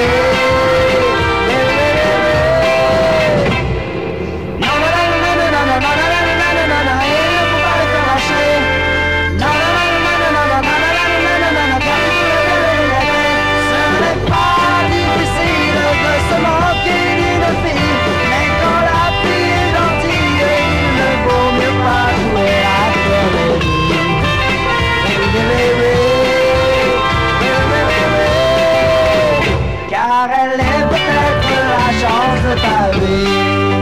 Car elle est peut-être la chance de ta vie.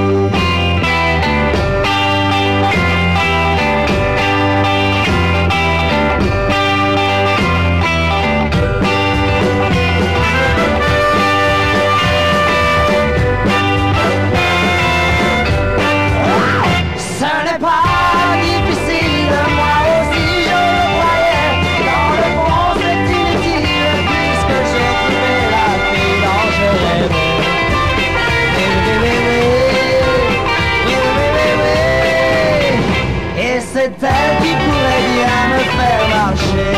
C'est elle qui pourrait bien me faire marcher.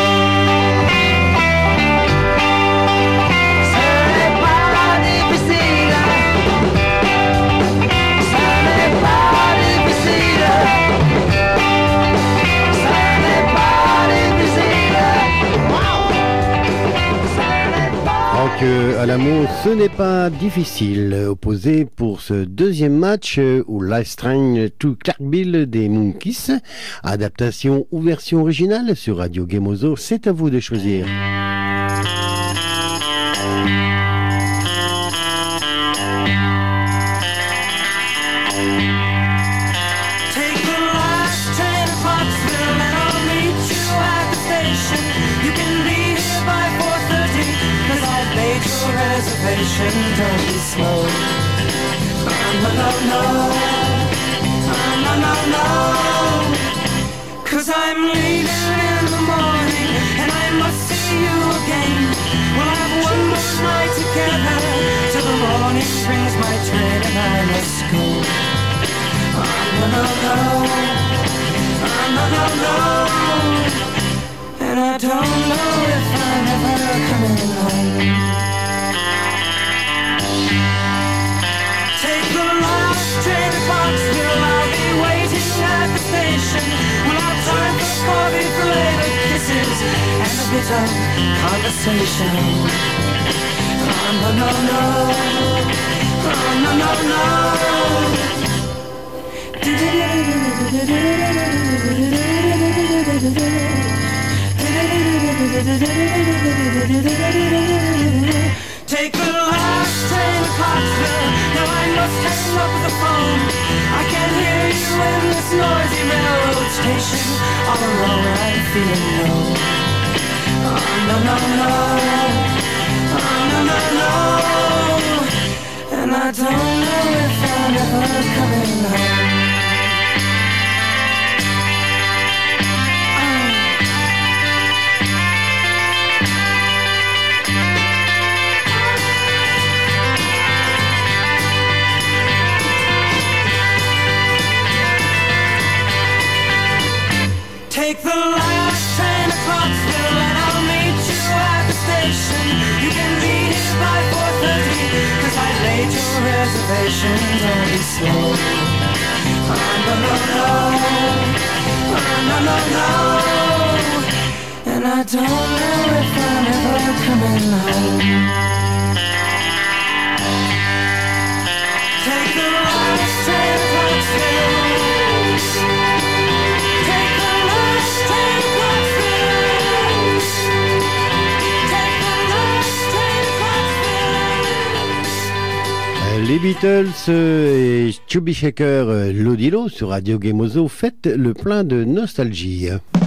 Ce n'est pas difficile. Ce n'est pas difficile. Ce n'est pas difficile. Donc Alamo, ce n'est pas difficile. Opposé pour ce deuxième match au Life Train to Clarkville des Monkees. Adaptation ou version originale sur Radio Guémozo, c'est à vous de choisir. Don't be slow. No, no, no. No, no, no. 'Cause I'm leaving in the morning and I must see you again. We'll have one more night together till the morning brings my train and I must go. No, no, no. No, no, no. And I don't know if I'm ever coming home. Take the last train to Foxville, I'll be waiting at the station. We'll have time for coffee, for later kisses, and a bit of conversation. Oh, no, no, no. Oh, no, no, no. Take the last train to Clarksville. Now I must hang up the phone. I can't hear you in this noisy railroad station. All alone I'm feeling low. Oh, no, no, no. Oh, no, no, no. And I don't know if I'm ever coming home. Take the last train to Clarksville and I'll meet you at the station. You can be here by 4:30, 'cause I made your reservation, don't be slow. No, no, no, no, no, no. And I don't know if I'm ever coming home. Take the last train across the road. Take the last train across the road. Take the last train across the road. Les Beatles et Chubby Shaker, Lodilo sur Radio Gemozo, faites le plein de nostalgie.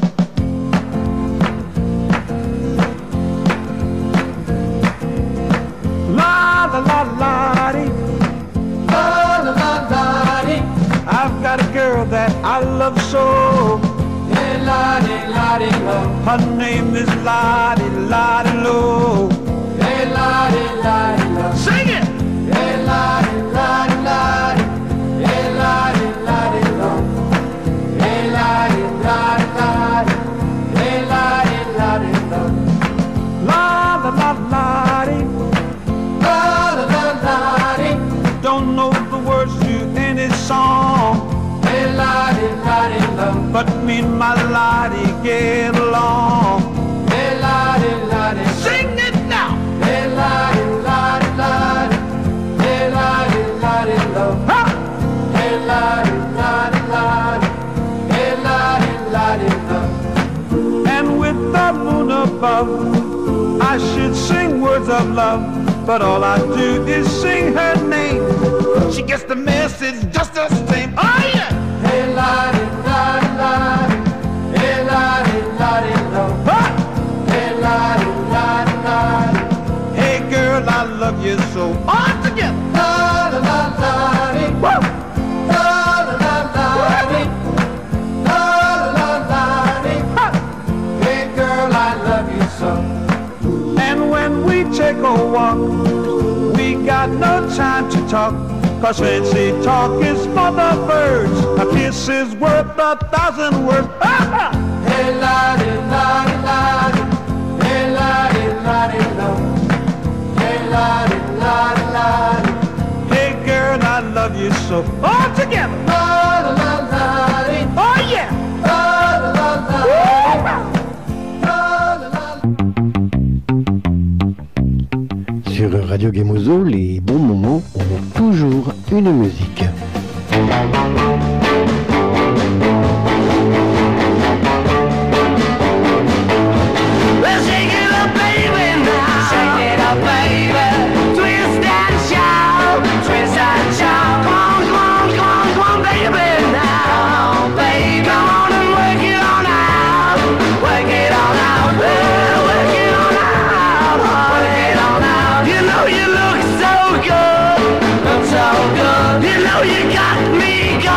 La la la la dee. La la la la dee. I've got a girl that I love so. Hey, la-dee, la-dee, lo. Her name is Lottie, Lottie Lo. Hey, la-dee, la-dee, lo. Sing it! Hey, la-dee, la-dee, la-dee. Hey, la-dee, la-dee, lo. Hey, la-dee, la-dee, la-dee. Hey, la-dee, la-dee, lo. La la la la dee. La la la la dee. Don't know the words to any song. Hey, la-dee, la-dee, lo. But me and my Lottie get along. Hey, la-dee, la-dee, sing it now. Hey, la-dee, la-dee, la-dee. Hey, la-dee, la-dee, lo. Ha! Hey, la-dee, la-dee, la-dee. Hey, la-dee, la-dee, lo. And with the moon above, I should sing words of love, but all I do is sing her name. She gets the message just the same. Oh yeah! Hey, la-dee, la-dee, la-dee. Hey, la-dee, la-dee, lo. Hey, la-dee, la-dee, la-dee. Hey girl, I love you so. All together. La-la-la-la-dee. Woo! La-la-la-la-dee. La-la-la-la-dee. Hey girl, I love you so. And when we take a walk, we got no time to talk, 'cause fancy talk is for the birds. A kiss is worth 1,000 words. Hey, la-dee, la-dee, la-dee. Hey, la-dee, la-dee, lo. Hey, la-dee, la-dee, la-dee. Hey, girl, I love you so. All together. La-la-la-la-dee. Oh, yeah. La-la-la-la-dee. Sur Radio Gemozo, les bons moments ont toujours une musique. Well, shake it up, baby, now. Shake it up, baby. Twist and shout. Twist and shout. Come on, come on, come on, come on, baby, now. Come on, baby. Come on and work it on out. Work it on out. Well, work it on out. Work it on out. You know you look so good. Look so good. You know you got me going.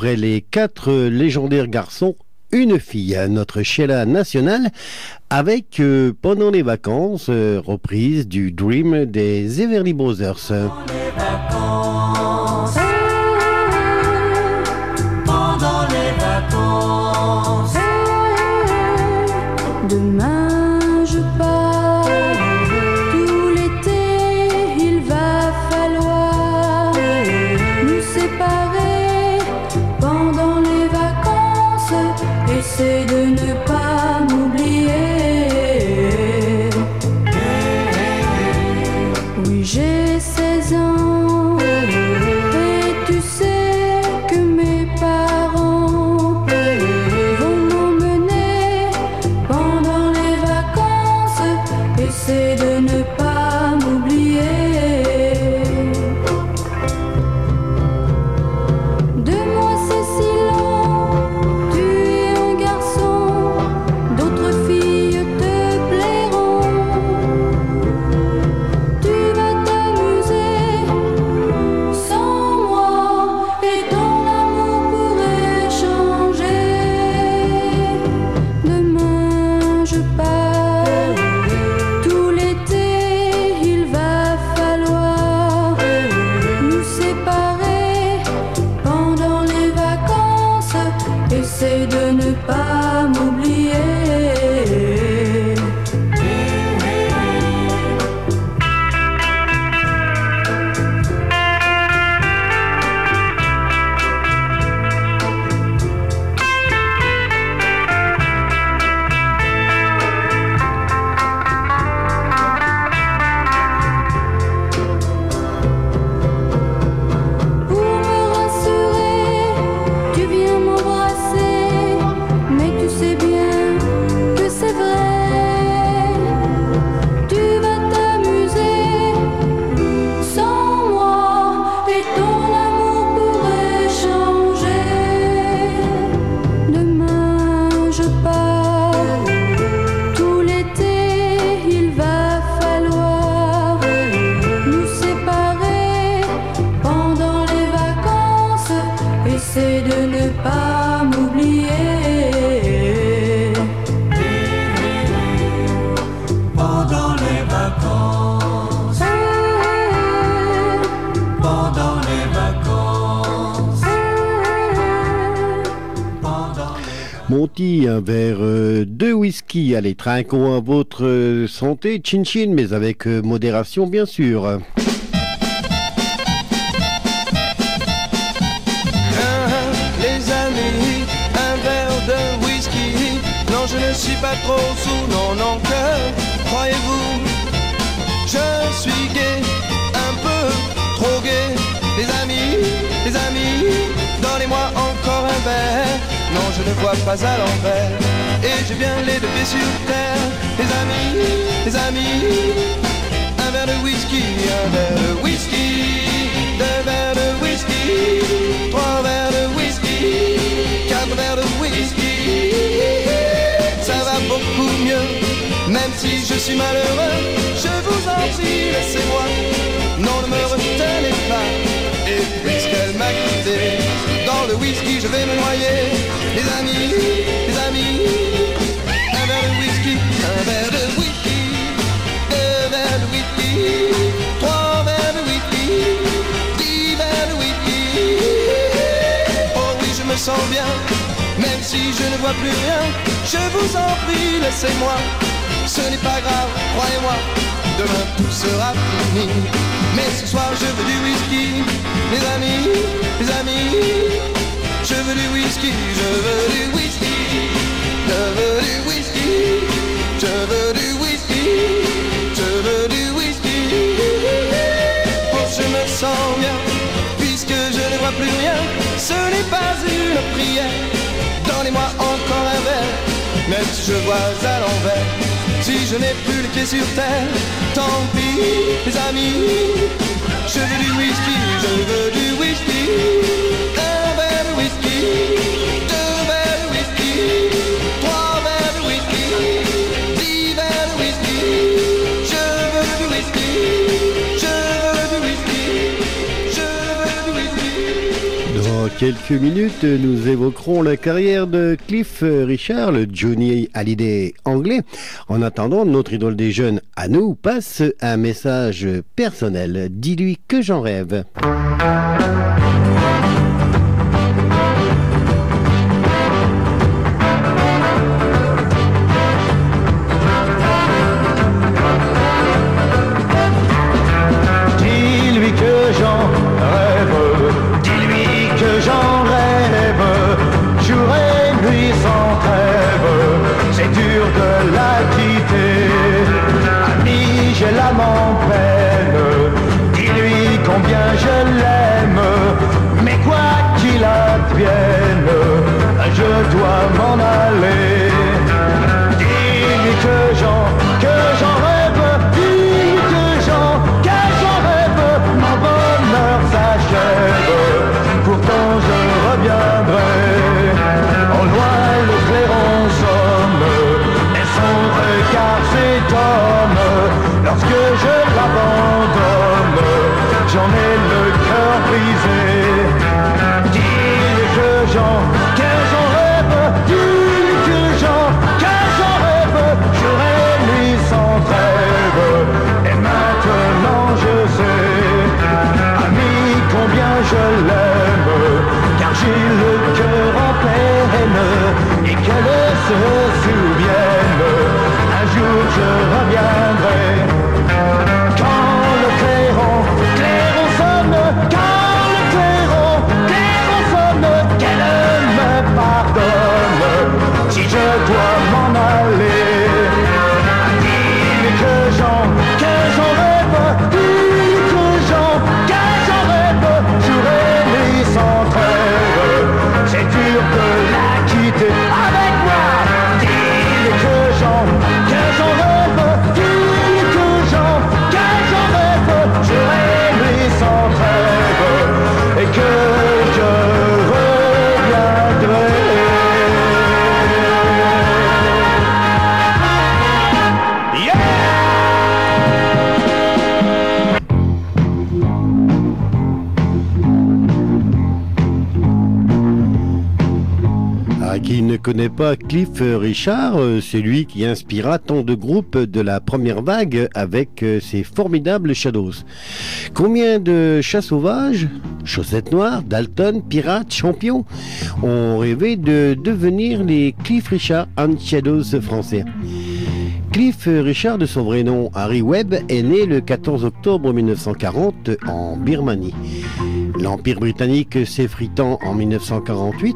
après les 4 légendaires garçons, une fille, notre Sheila nationale, avec Pendant les vacances, reprise du Dream des Everly Brothers. Pendant les vacances, demain je pars, tout l'été il va falloir nous séparer. Pendant les vacances, essaie de ne pas m'oublier. Oui, j'ai 16 ans et tu sais que mes parents vont m'emmener pendant les vacances. Essaie de ne pas m'oublier. De moi c'est si long, tu es un garçon, d'autres filles te plairont. Tu vas t'amuser sans moi et ton amour pourrait changer. Demain je pars, tout l'été il va falloir nous séparer. Pendant les vacances, essaie de ne pas m'oublier. Pour me rassurer, tu viens m'embrasser, mais tu sais bien que c'est vrai. Tu vas t'amuser sans moi et ton amour pourrait changer. Demain je pars, tout l'été il va falloir nous séparer. Pendant les vacances, essaie de ne pas m'oublier. Pendant les vacances, pendant les vacances, Monty, un verre de whisky. Allez, trinquons à votre santé, chin-chin, mais avec modération, bien sûr. Les amis, un verre de whisky. Non, je ne suis pas trop sous, non, non, que croyez-vous? Je suis gai, un peu trop gai. Les amis, donnez-moi encore un verre. Non, je ne vois pas à l'envers, et j'ai bien les deux pieds sur terre. Les amis, un verre de whisky, un verre de whisky, deux verres de whisky, trois verres de whisky, quatre verres de whisky. Ça va beaucoup mieux, même si je suis malheureux. Je vous en prie, laissez-moi, non, ne me retenez pas. Et puisqu'elle m'a quitté, dans le whisky je vais me noyer. Les amis, un verre de whisky, un verre de whisky, deux verres de whisky, trois verres de whisky, 10 verres de whisky. Oh oui, je me sens bien, même si je ne vois plus rien. Je vous en prie, laissez-moi, ce n'est pas grave, croyez-moi, demain tout sera fini. Mais ce soir je veux du whisky, les amis, je veux du whisky, je veux du whisky, je veux du whisky, je veux du whisky, je veux du whisky. Oh, je me sens bien, puisque je ne vois plus rien. Ce n'est pas une prière, donnez-moi encore un verre, même si je vois à l'envers. Si je n'ai plus les pieds sur terre, tant pis, les amis. Je veux du whisky, je veux du whisky. Un verre de whisky, deux verres de whisky, trois verres de whisky, 10 verres de whisky. Je veux du whisky, je veux du whisky, je veux du whisky. quelques minutes, nous évoquerons la carrière de Cliff Richard, le Johnny Hallyday anglais. En attendant, notre idole des jeunes, à nous, passe un message personnel. Dis-lui que j'en rêve. Dis-lui que j'en rêve, dis-lui que j'en rêve, jour et nuit sans trêve, c'est dur de la quitter. Ami, j'ai l'âme en peine, dis-lui combien je l'aime, mais quoi qu'il advienne, je dois m'en aller. Dis-lui que j'en rêve, dis-lui que j'en rêve, mon bonheur s'achève, pourtant je reviendrai. Au loin le clairon sonne, et son regard s'étonne, lorsque je l'abandonne, j'en ai le cœur brisé. Dis-lui que j'en rêve, dis-lui que j'en rêve, jour et nuit sans trêve, et maintenant je sais, ami, combien je l'aime, car j'ai le cœur en peine, et qu'elle se souvienne, un jour je reviendrai. Quand le clairon sonne, quand le clairon sonne, qu'elle me pardonne, si je dois m'en aller. Dis-lui que j'en rêve, dis-lui que j'en rêve, jour et nuit sans trêve, c'est dur de la quitter avec moi. Dis-lui que j'en rêve, dis-lui que j'en rêve, jour et nuit sans trêve, et que je reviendrai. Qui ne connaît pas Cliff Richard, c'est lui qui inspira tant de groupes de la première vague avec ses formidables Shadows. Combien de chats sauvages, chaussettes noires, Dalton, pirates, champions ont rêvé de devenir les Cliff Richard and Shadows français. Cliff Richard, de son vrai nom Harry Webb, est né le 14 octobre 1940 en Birmanie. L'Empire britannique s'effritant en 1948,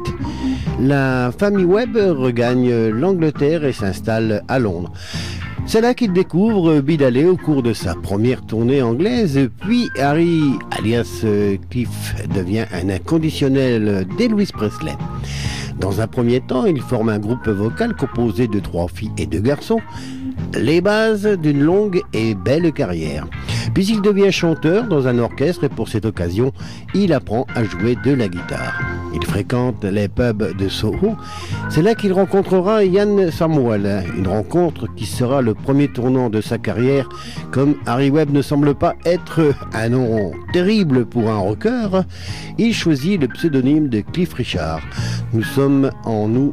la famille Webb regagne l'Angleterre et s'installe à Londres. C'est là qu'il découvre Bill Haley au cours de sa première tournée anglaise, puis Harry, alias Cliff, devient un inconditionnel d'Elvis Presley. Dans un premier temps, il forme un groupe vocal composé de 3 filles et 2 garçons, les bases d'une longue et belle carrière. Puis il devient chanteur dans un orchestre et pour cette occasion, il apprend à jouer de la guitare. Il fréquente les pubs de Soho. C'est là qu'il rencontrera Ian Samuel, une rencontre qui sera le premier tournant de sa carrière. Comme Harry Webb ne semble pas être un nom terrible pour un rocker, il choisit le pseudonyme de Cliff Richard. Nous sommes en août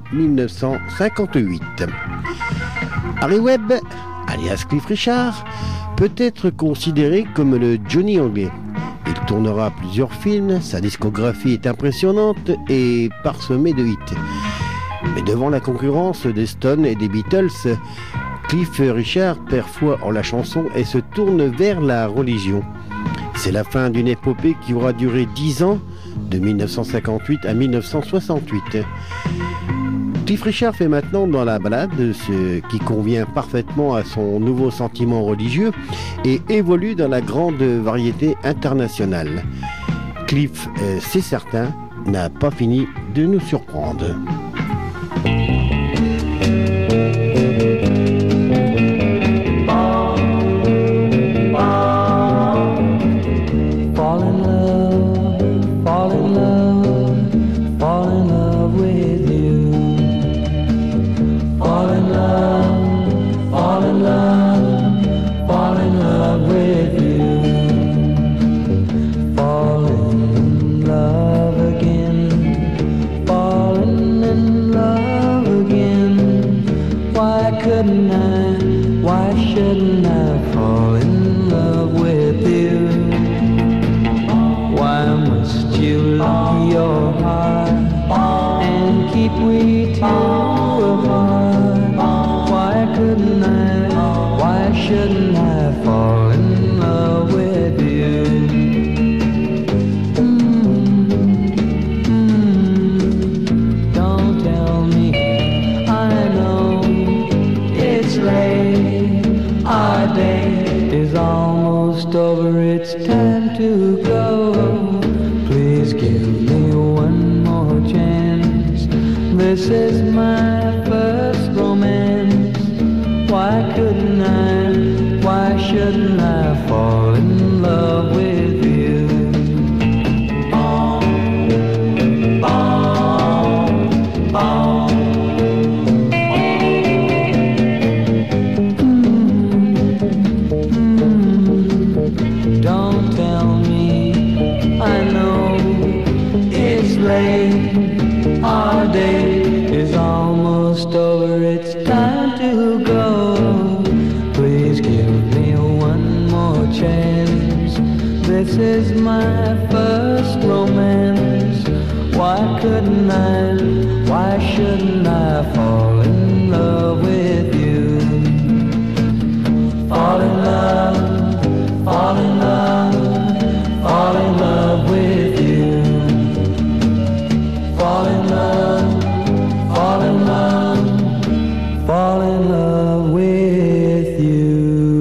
1958. Harry Webb, alias Cliff Richard, peut être considéré comme le Johnny anglais. Il tournera plusieurs films, sa discographie est impressionnante et parsemée de hits. Mais devant la concurrence des Stones et des Beatles, Cliff Richard perd foi en la chanson et se tourne vers la religion. C'est la fin d'une épopée qui aura duré 10 ans, de 1958 à 1968. Cliff Richard fait maintenant dans la balade ce qui convient parfaitement à son nouveau sentiment religieux et évolue dans la grande variété internationale. Cliff, c'est certain, n'a pas fini de nous surprendre. Fall in love again. couldn't I, why shouldn't I fall in love with you? Why must you lock your heart and keep we two apart? Why couldn't I, why shouldn't I fall in love with you? Don't tell me, I know it's late, our day is almost over, it's time to go. Please give me one more chance, this is my first romance. Why couldn't I, why shouldn't I fall in love with you? Don't tell me, I know it's late, our day is almost over, it's time to go. Please give me one more chance, this is my first romance. Why couldn't I, why shouldn't I fall in love with you? Fall in love, fall in love, fall in love with you. Fall in love, fall in love, fall in love with you.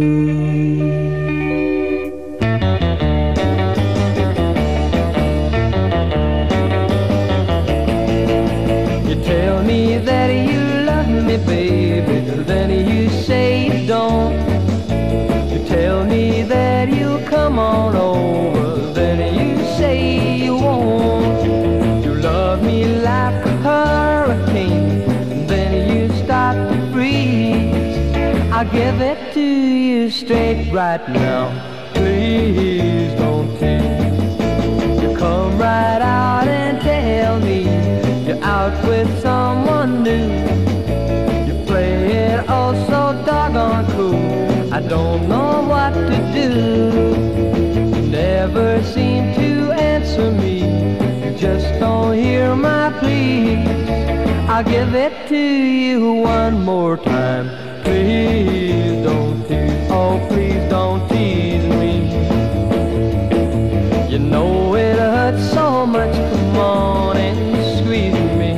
You tell me that you love me, baby, then you say you don't. You tell me that you'll come on over, then you say you won't. You love me like a hurricane, then you start to freeze. I'll give it to you straight right now, please don't tease. You come right out and tell me you're out with someone new. You play it oh so doggone cool, I don't know what to do. You never seem to answer me, you just don't hear my pleas. I'll give it to you one more time, please don't tease, oh please don't tease me. You know it hurts so much, come on and squeeze me.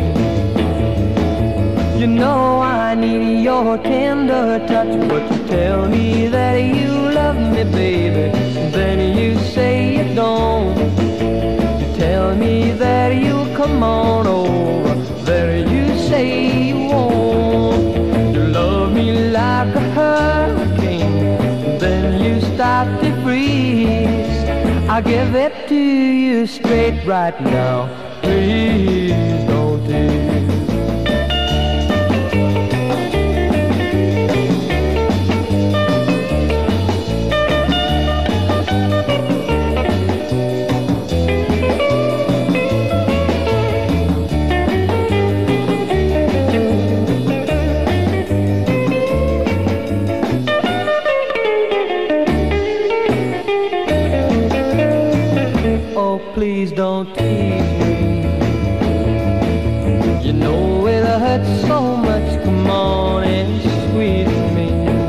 You know I need your tender touch, but you tell me that you love me, baby, then you say you don't. You tell me that you'll come on over, then you say you won't. You love me like a hurricane, then you start to freeze. I'll give it to you straight right now, please don't tease. Please don't tease me. You know it hurts so much, come on and squeeze me.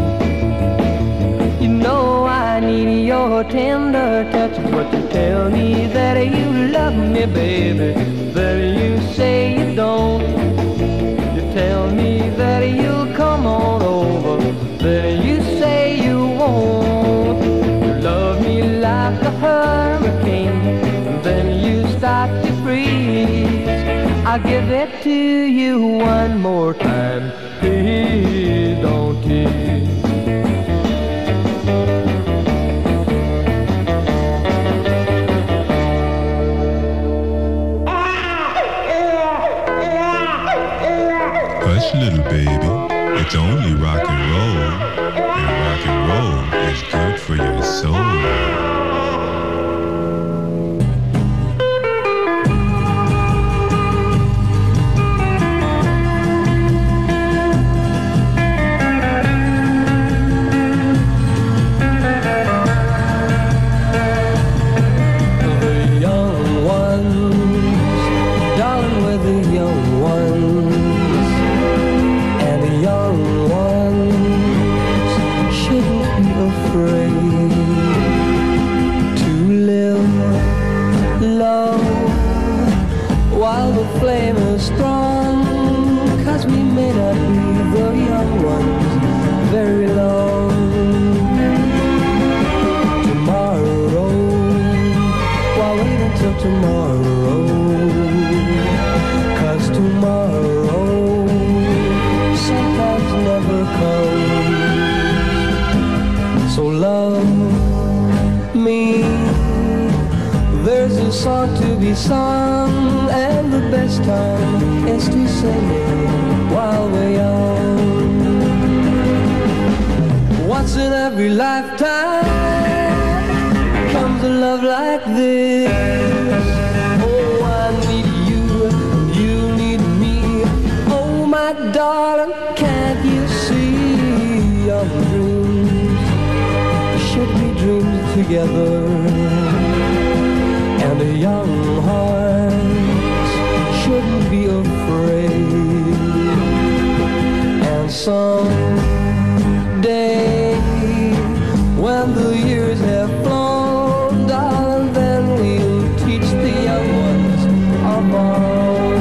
You know I need your tender touch, but you tell me that you love me, baby, then you say you don't. You tell me that you'll come on over, then you say you won't. You love me like a hurricane, then you start to freeze. I'll give it to you one more time, please don't tease. Hush, little baby, it's only rock and roll, and rock and roll is good for your soul. may not be the young ones very long. Tomorrow, why wait until tomorrow? 'Cause tomorrow sometimes never comes. So love me. There's a song to be sung, and the best time is to sing it while we're young. Once in every lifetime comes a love like this. Oh, I need you, you need me. Oh, my darling, can't you see? Young dreams should be dreamed together. And a young heart shouldn't be afraid. And someday, when the years have flown, darling, then we'll teach the young ones of our own.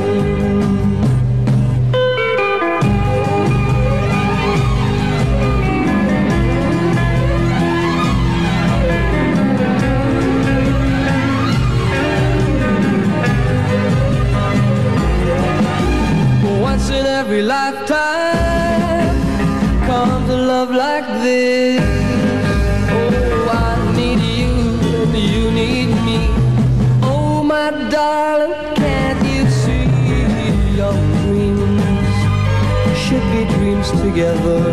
Once in every lifetime comes a love like this. Oh, I need you, you need me. Oh, my darling, can't you see? Young dreams should be dreams together.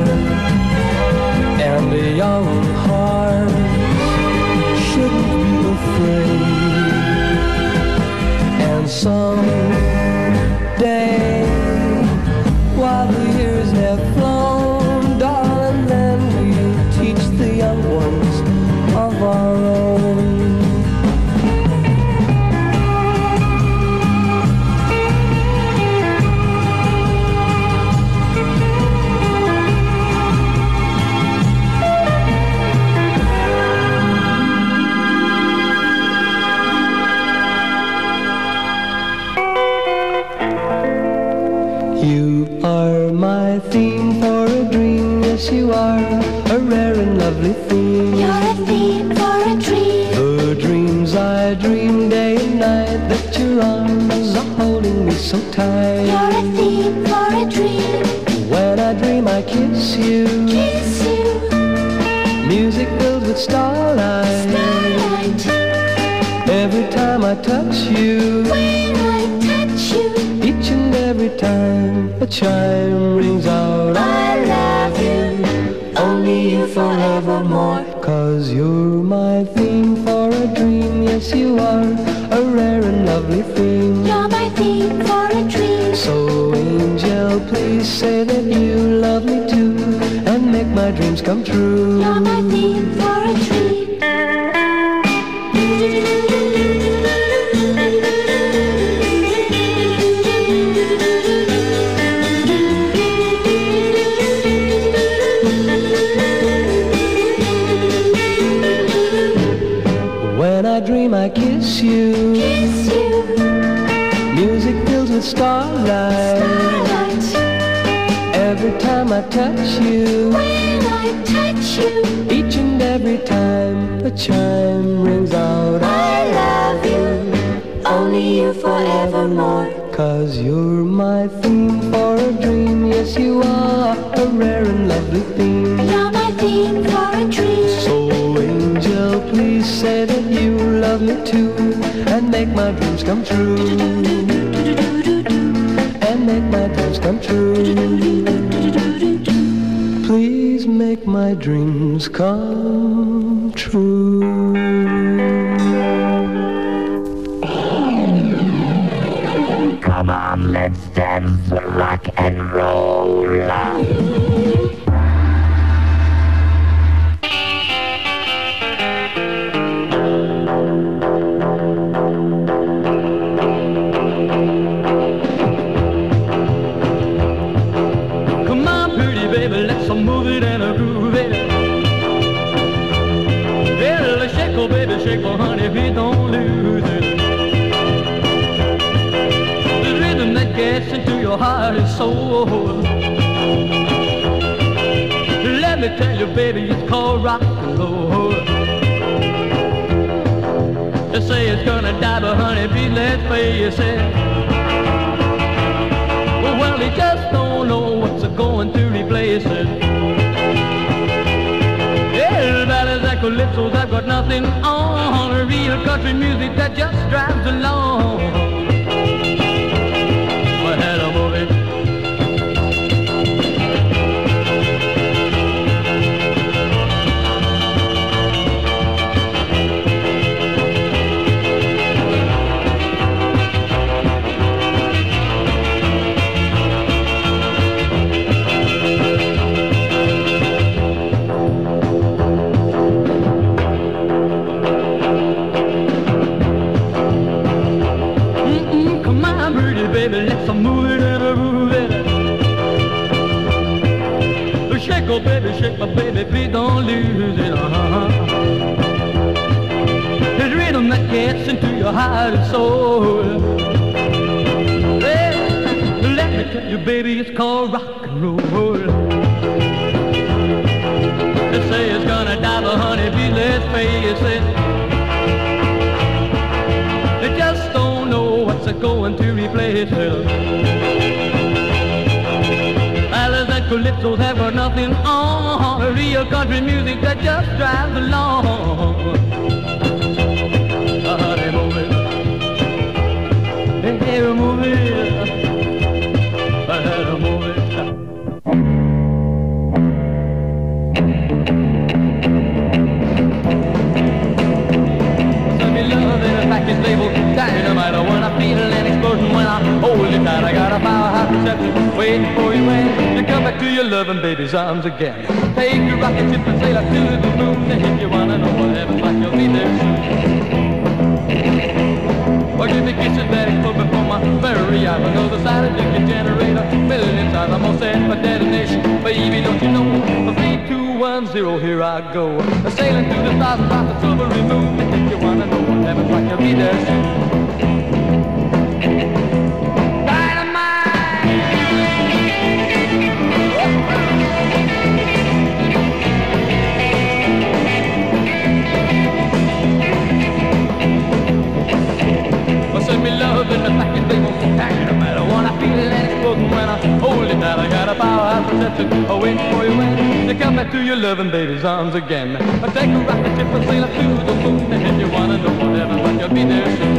And the young hearts shouldn't be afraid. And someday, while the years have flown, darling, then we'll teach the young ones of our own. You are my theme for a dream, yes you are, a rare and lovely theme. You're a theme for a dream. The dreams I dream day and night, that your arms are holding me so tight. You're a theme for a dream. When I dream I kiss you, Kiss you, music filled with starlight. starlight. Every time I touch you, When I touch you, each and every time a chime rings out. I love you, only you forevermore. 'Cause you're my theme for a dream, yes you are, a rare and lovely theme. You're my theme for a dream. So angel, please say that you love me too, and make my dreams come true. You're my theme for a dream. When I dream I kiss you, Kiss you, music filled with starlight. starlight. Every time I touch you, When I touch you, each and every time a chime rings out. I love you, only you forevermore. 'Cause you're my theme for a dream, yes you are, a rare and lovely theme. You're my theme for a dream. So angel, please say that you love me too, and make my dreams come true. And make my dreams come true. Please make my dreams come true. Come on, let's dance rock and roll. shake, well, honey, if you don't lose it. The rhythm that gets into your your heart and soul. Let me tell you, baby, it's called rock and roll. They say it's gonna die, but honey, please let's face it. Well, they just don't know what's going to replace it. Yeah, ballads and calypsos, I've got nothing on. Real country music that just drives along. Well, hello, movie. Go baby, shake my baby, please don't lose it. There's rhythm that gets into your heart and soul. Hey, let me tell you, baby, it's called rock and roll. They say it's gonna die, but honey, please let's face it. They just don't know what's going to replace it. Calypsos have got nothing on. Real country music that just drives along. Honey, move it. Hey, move it. Move it. Send me love in a package label dynamite. When I feel an explosion, when I hold it tight, I got a powerhouse reception waiting for you when you come back to your loving baby's arms again. Take your rocket ship and sail up to the moon. And if you wanna know what heaven's like, you'll be there soon. Or give me kisses that explode before my very eyes. On the other side of the generator, million times I'm gonna set my detonation. Baby, don't you know? 3, 2, 1, 0, here I go. Sailing through the stars and the silvery moon. And if you wanna know what heaven's like, you'll be there soon. Send me love in the package, they won't pack it. No matter what I feel and exploding when I hold it down. I got a powerhouse reception waiting for you when you come back to your loving baby's arms again. I take a rocket ship and sail up to the moon. And if you wanna know what heaven's like, you'll be there soon.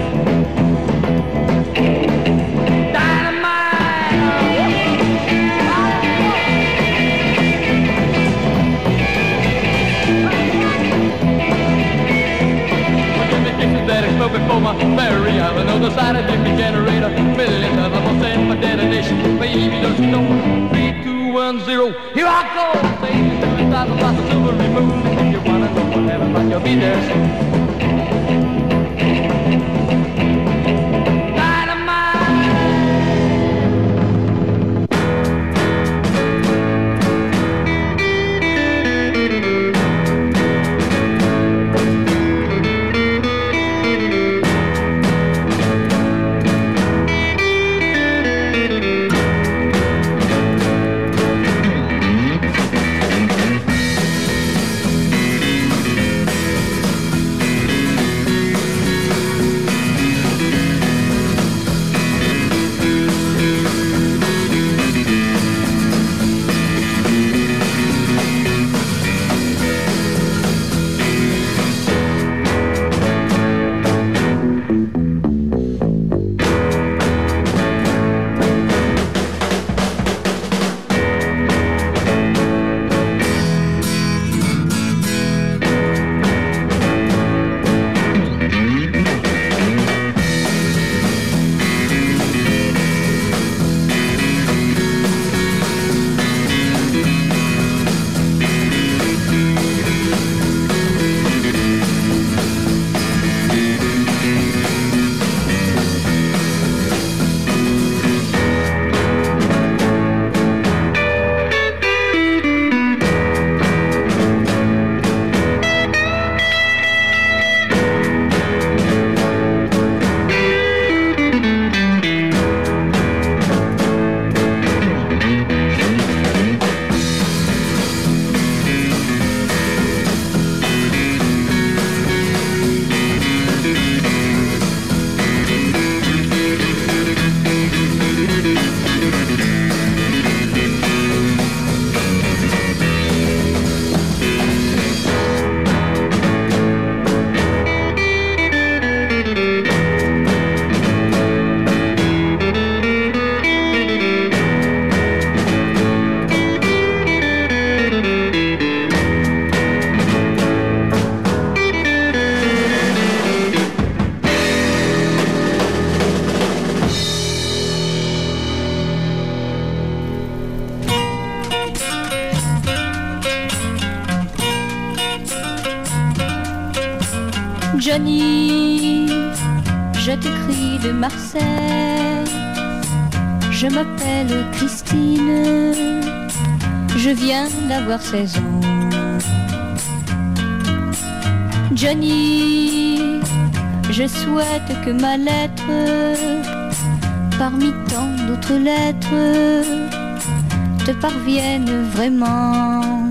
That explode before my very eyes. On the other side of the generator, million times I'm gonna send my detonation. Baby, don't you know? 3, 2, 1, 0, here I go. Sailing through the stars about the silvery moon. And if you wanna know what heaven's like, you'll be there soon. Johnny, je t'écris de Marseille. Je m'appelle Christine, je viens d'avoir 16 ans. Johnny, je souhaite que ma lettre, parmi tant d'autres lettres, te parvienne vraiment.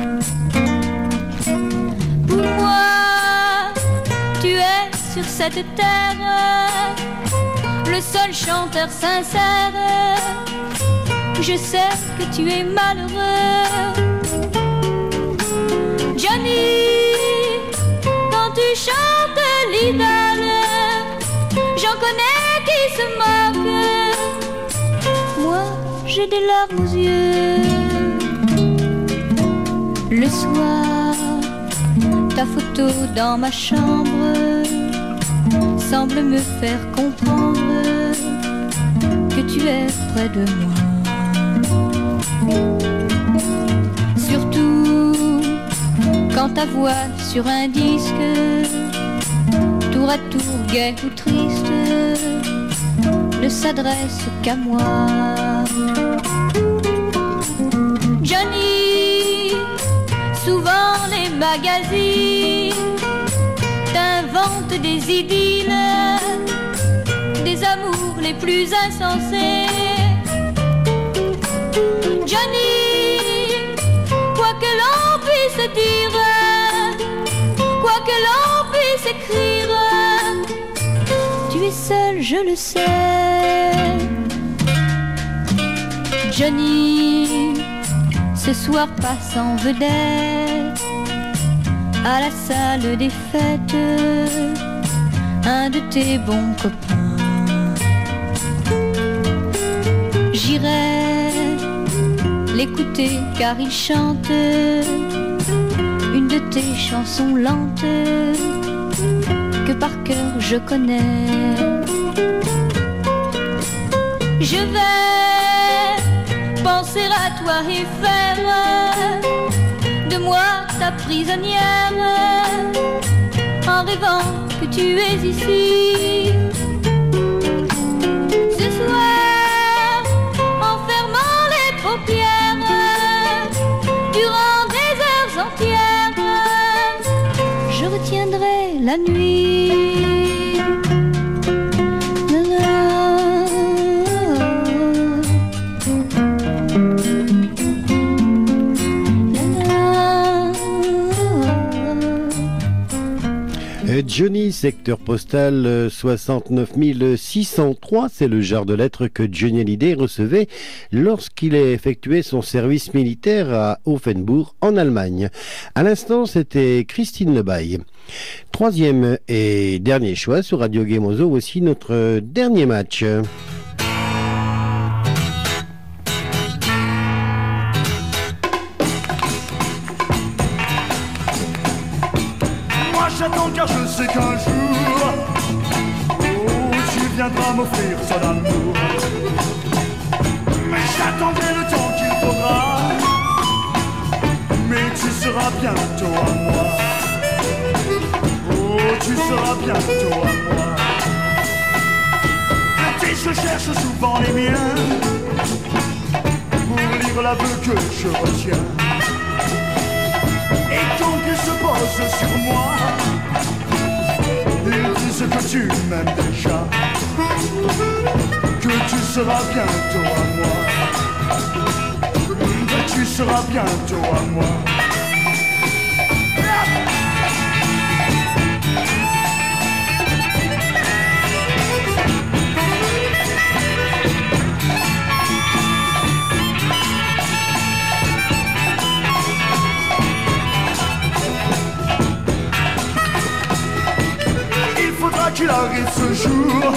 Pour moi, tu es sur cette terre le seul chanteur sincère. Je sais que tu es malheureux, Johnny. Quand tu chantes l'idole, j'en connais qui se moquent. Moi, j'ai des larmes aux yeux. Le soir, ta photo dans ma chambre semble me faire comprendre que tu es près de moi. Surtout quand ta voix sur un disque, tour à tour gai ou triste, ne s'adresse qu'à moi. Johnny, souvent les magazines t'inventent des idylles, des amours les plus insensés. Johnny, quoi que l'on puisse dire, quoi que l'on puisse écrire, tu es seul, je le sais. Johnny, ce soir passe en vedette à la salle des fêtes un de tes bons copains. J'irai l'écouter car il chante une de tes chansons lentes que par cœur je connais. Je vais penser à toi et faire de moi ta prisonnière, en rêvant que tu es ici. Ce soir, en fermant les paupières, durant des heures entières, je retiendrai la nuit. Johnny, secteur postal 69 603, c'est le genre de lettres que Johnny Hallyday recevait lorsqu'il a effectué son service militaire à Offenbourg en Allemagne. À l'instant, c'était Christine Lebaille. Troisième et dernier choix sur Radio Gemozo, voici notre dernier match. J'attends car je sais qu'un jour, oh, tu viendras m'offrir son amour. Mais j'attendrai le temps qu'il faudra, mais tu seras bientôt à moi. Oh, tu seras bientôt à moi. Et je cherche souvent les miens pour lire l'aveu que je retiens. Et quand ils se posent sur moi, ils disent que tu m'aimes déjà, que tu seras bientôt à moi, que tu seras bientôt à moi. Qu'il arrive ce jour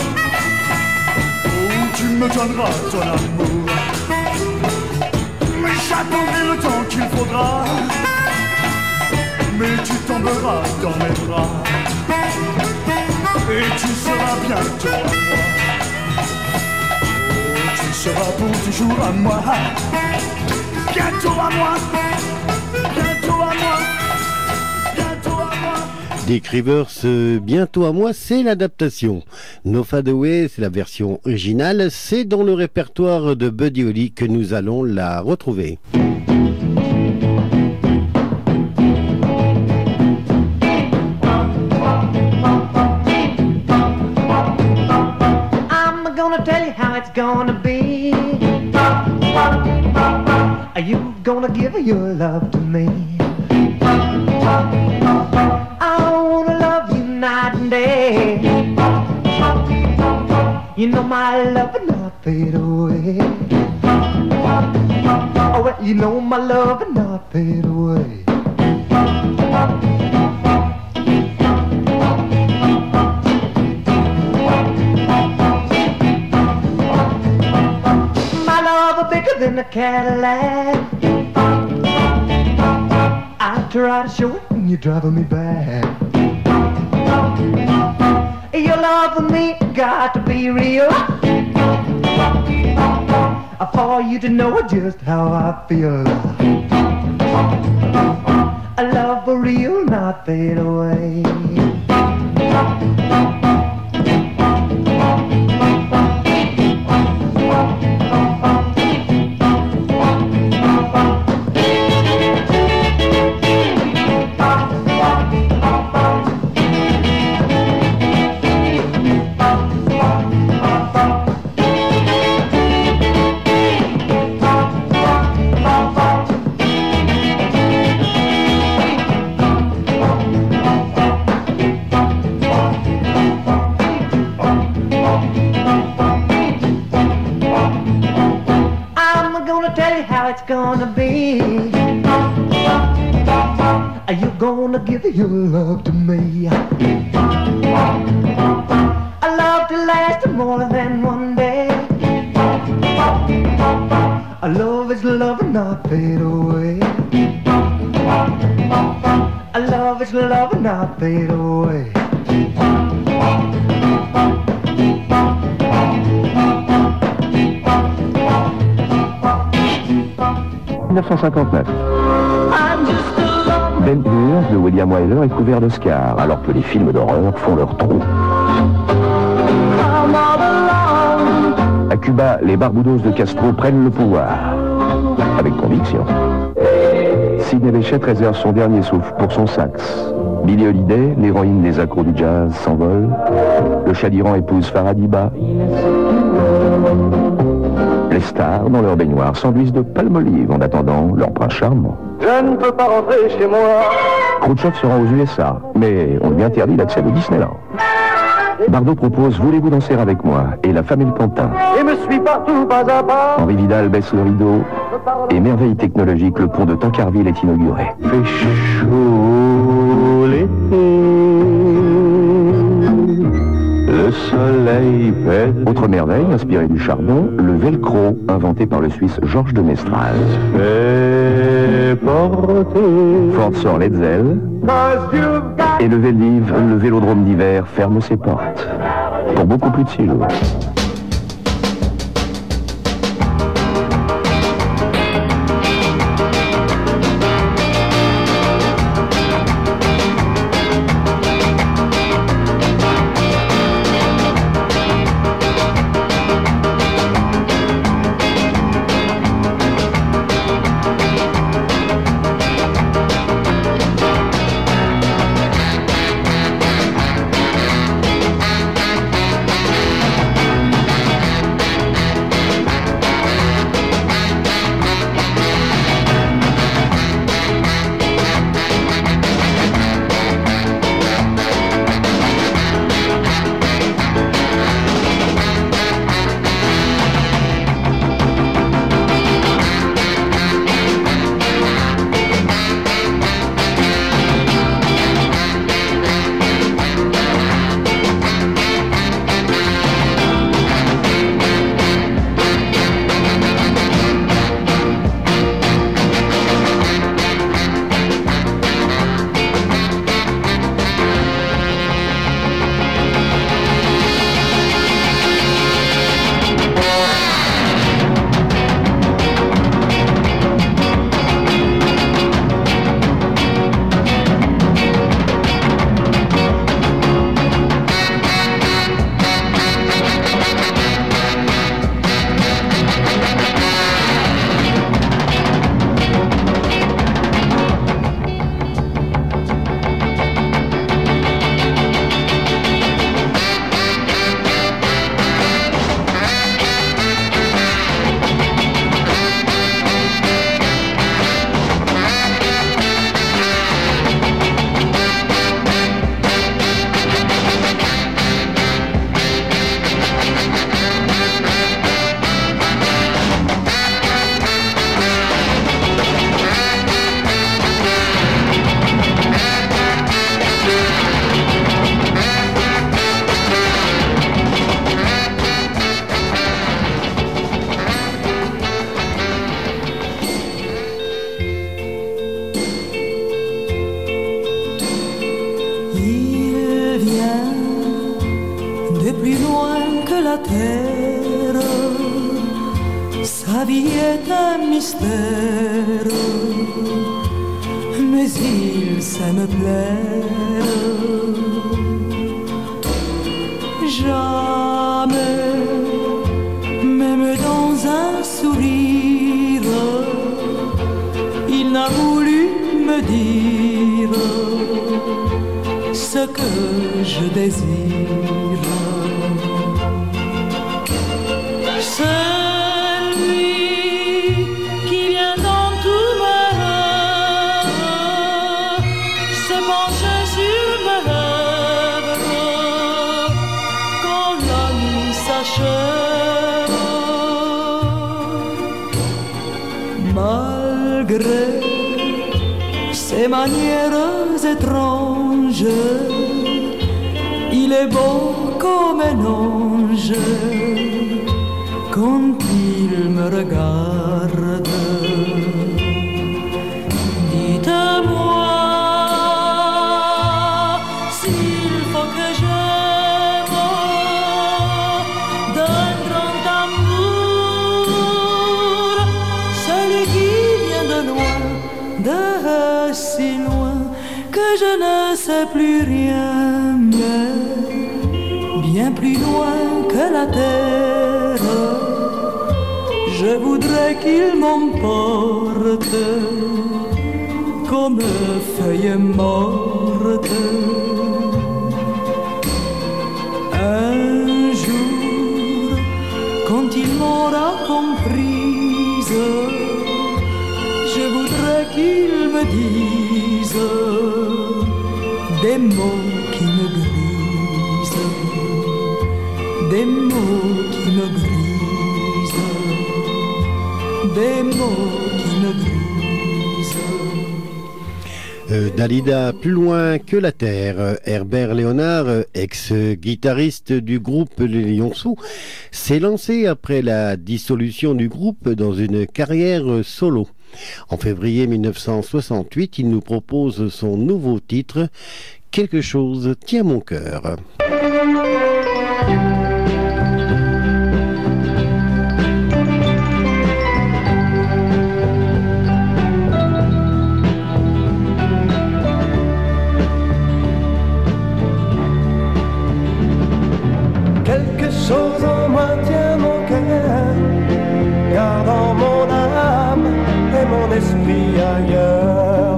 où tu me donneras ton amour. Mais j'attendrai le temps qu'il faudra, mais tu tomberas dans mes bras et tu seras bientôt à moi. Oh, tu seras pour toujours à moi, bientôt à moi, bientôt à moi. Dick Rivers, bientôt à moi, c'est l'adaptation. No Fade Away, c'est la version originale. C'est dans le répertoire de Buddy Holly que nous allons la retrouver. I'm gonna tell you how it's gonna be. Are you gonna give your love to me? I wanna love you night and day. You know my love will not fade away. Oh, well, you know my love will not fade away. My love is bigger than a Cadillac. I try to show it when you're driving me back. Your love for me got to be real, for you to know just how I feel. A love for real, not fade away. Gonna be, are you gonna give your love to me? A love to last more than one day. A love is love and not fade away. A love is love and not fade away. 1959. Ben Hur de William Wyler est couvert d'Oscars, alors que les films d'horreur font leur trou. À Cuba, les barboudos de Castro prennent le pouvoir, avec conviction. Sidney Bechet réserve son dernier souffle pour son sax. Billie Holiday, l'héroïne des accros du jazz, s'envole. Le Chadiran épouse Faradiba. Les stars, dans leur baignoire, s'enduisent de palmolive en attendant leur prince charmant. Je ne peux pas rentrer chez moi. Khrouchtchev se rend aux USA, mais on lui interdit l'accès au Disneyland. Bardot propose « Voulez-vous danser avec moi ?» et La femme et le pantin. Et me suis partout pas à pas. Henri Vidal baisse le rideau et merveille technologique, le pont de Tancarville est inauguré. Fait chaud l'été, le soleil pète. Autre merveille, inspirée du charbon, le velcro, inventé par le Suisse Georges de Mestral. Ford sort l'Hetzel et le Veldiv, le vélodrome d'hiver, ferme ses portes. Pour beaucoup plus de 6 jours. la terre, sa vie est un mystère, mais il sait me plaire. Jamais, même dans un sourire, il n'a voulu me dire ce que je désire. C'est lui qui vient dans tous mes rêves se pencher sur mes lèvres quand la nuit s'achève. Malgré ses manières étranges, il est beau comme un ange quand il me regarde. Dites-moi s'il faut que j'aime d'un grand amour celui qui vient de loin, de si loin que je ne sais plus rien, mais bien plus loin que la terre. Je voudrais qu'il m'emporte comme feuille morte. Un jour, quand il m'aura comprise, je voudrais qu'il me dise des mots qui me grisent, des mots qui me grisent, des mots qui me grisent. Dalida, plus loin que la terre. Herbert Léonard, ex-guitariste du groupe Les Lionceaux, s'est lancé après la dissolution du groupe dans une carrière solo. En février 1968, il nous propose son nouveau titre, Quelque chose tient mon cœur. Quelque chose en moi tient mon cœur, gardant mon âme et mon esprit ailleurs.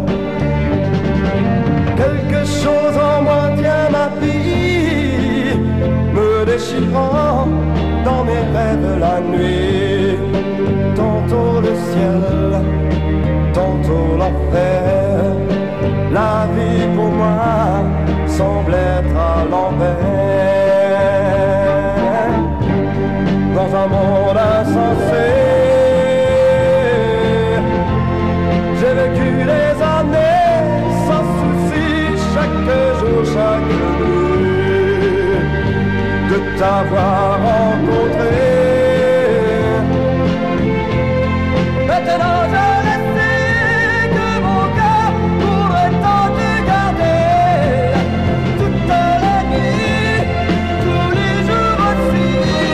Quelque chose en moi tient ma vie, me déchirant dans mes rêves la nuit. Tantôt le ciel, tantôt l'enfer, la vie pour moi semble être à l'envers. Dans un monde insensé, j'ai vécu des années sans souci, chaque jour, chaque nuit, de t'avoir rencontré. Maintenant je le sais que mon cœur pourrait tant te garder toute la nuit, tous les jours aussi.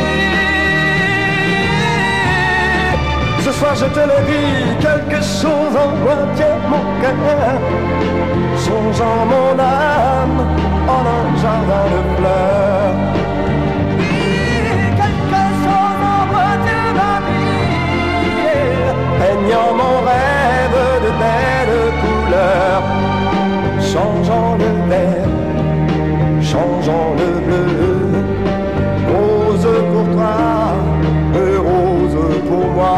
Ce soir je te le dis, quelque chose en moi tient mon cœur, songeant mon âme en un jardin de fleurs. Oui, quelque chose en moi tient ma vie, peignant mon rêve de belles couleurs, changeant le vert, changeant le bleu, rose pour toi, rose pour moi.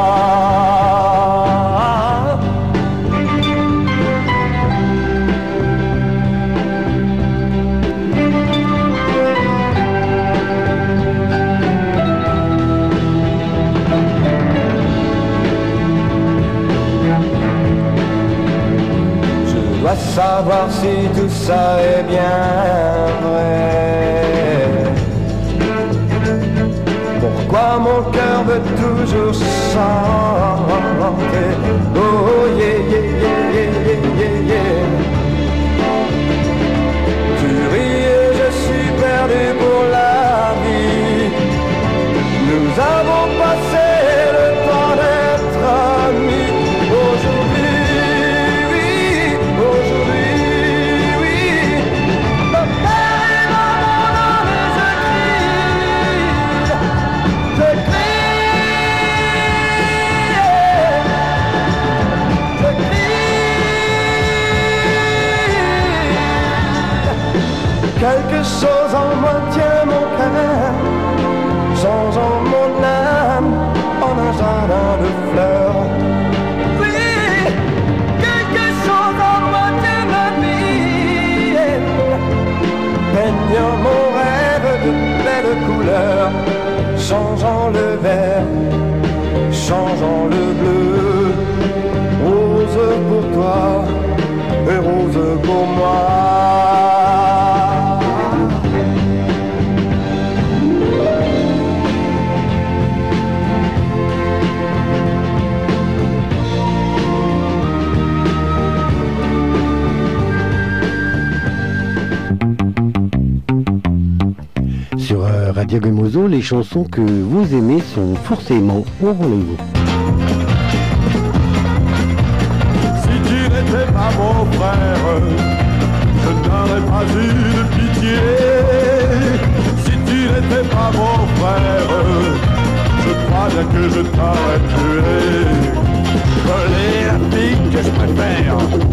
Je dois savoir si tout ça est bien vrai. Pourquoi mon cœur veut toujours chanter? Oh yeah, yeah, yeah, yeah, yeah, yeah. Tu ris et je suis perdu pour la vie. Quelque chose en moi tient mon cœur, changeant mon âme en un jardin de fleurs. Oui, quelque chose en moi tient ma vie, peignant mon rêve de belles couleurs, changeant le vert, changeant le bleu, rose pour toi et rose pour moi. Sur Radio Gemozo, les chansons que vous aimez sont forcément au rendez-vous. Si tu n'étais pas mon frère, je n'aurais pas eu de pitié. Si tu n'étais pas mon frère, je crois bien que je t'aurais tué. Voler la fille que je préfère,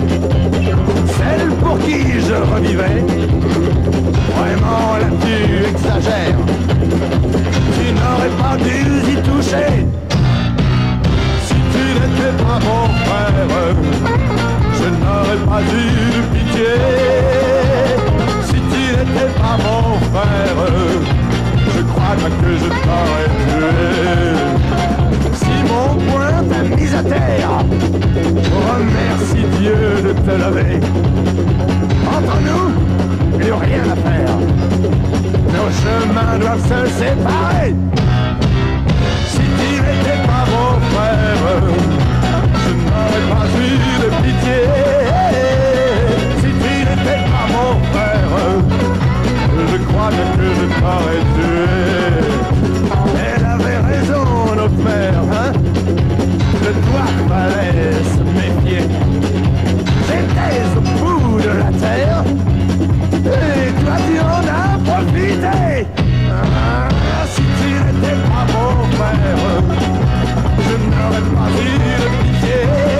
celle pour qui je revivais. Vraiment là tu exagères, tu n'aurais pas dû y toucher. Si tu n'étais pas mon frère, je n'aurais pas eu de pitié. Si tu n'étais pas mon frère, je crois que je t'aurais tué. Si mon poing t'a mis à terre, remercie Dieu de te lever. Entre nous, plus rien à faire, nos chemins doivent se séparer. Si tu n'étais pas mon frère, je n'aurais pas eu de pitié. Si tu n'étais pas mon frère, je crois bien que je t'aurais tué. Elle avait raison, notre mère, hein? De toi fallait se méfier. J'étais au bout de la terre, et toi tu en as profité. Si tu n'étais pas mon frère, je n'aurais pas eu de pitié.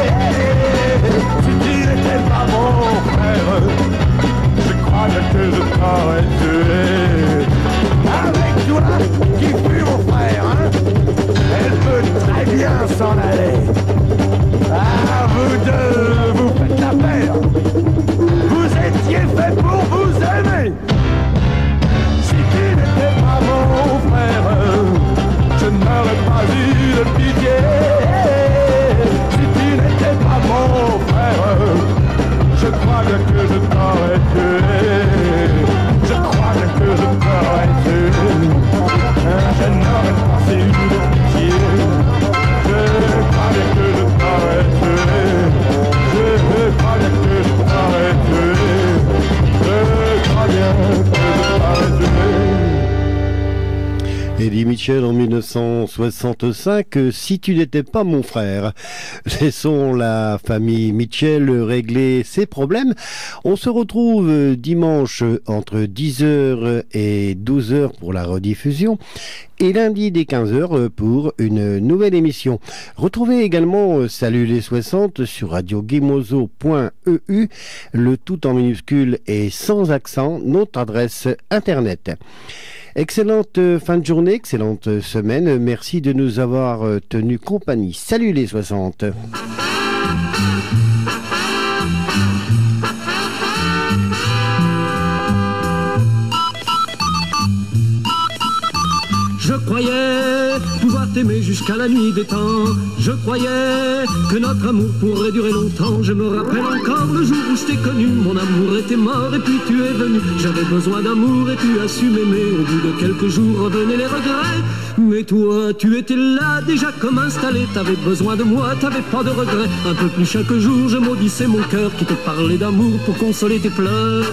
Si tu n'étais pas mon frère, je crois que je t'aurais tué. Avec toi qui fut mon frère, hein, elle peut très bien s'en aller. Ah, vous deux, vous faites la paire. Vous étiez fait pour vous aimer. Si tu n'étais pas mon frère, je n'aurais pas eu de pitié. Si tu n'étais pas mon frère, je crois bien que je t'aurais tué. Je crois bien que je t'aurais tué. Je n'aurais pas eu de pitié. Je crois bien que je t'aurais tué. Je crois bien que je t'aurais tué. Je crois bien que je t'aurais tué. Eddie Mitchell en 1965, Si tu n'étais pas mon frère. Laissons la famille Mitchell régler ses problèmes. On se retrouve dimanche entre 10h et 12h pour la rediffusion et lundi dès 15h pour une nouvelle émission. Retrouvez également Salut les 60 sur radiogemozo.eu, le tout en minuscule et sans accent, notre adresse internet. Excellente fin de journée, excellente semaine. Merci de nous avoir tenu compagnie. Salut les 60. Je croyais pouvoir t'aimer jusqu'à la nuit des temps. Je croyais que notre amour pourrait durer longtemps. Je me rappelle encore le jour où je t'ai connu. Mon amour était mort et puis tu es venu. J'avais besoin d'amour et tu as su m'aimer. Au bout de quelques jours revenaient les regrets. Mais toi tu étais là déjà comme installé. T'avais besoin de moi, t'avais pas de regrets. Un peu plus chaque jour je maudissais mon cœur qui te parlait d'amour pour consoler tes pleurs.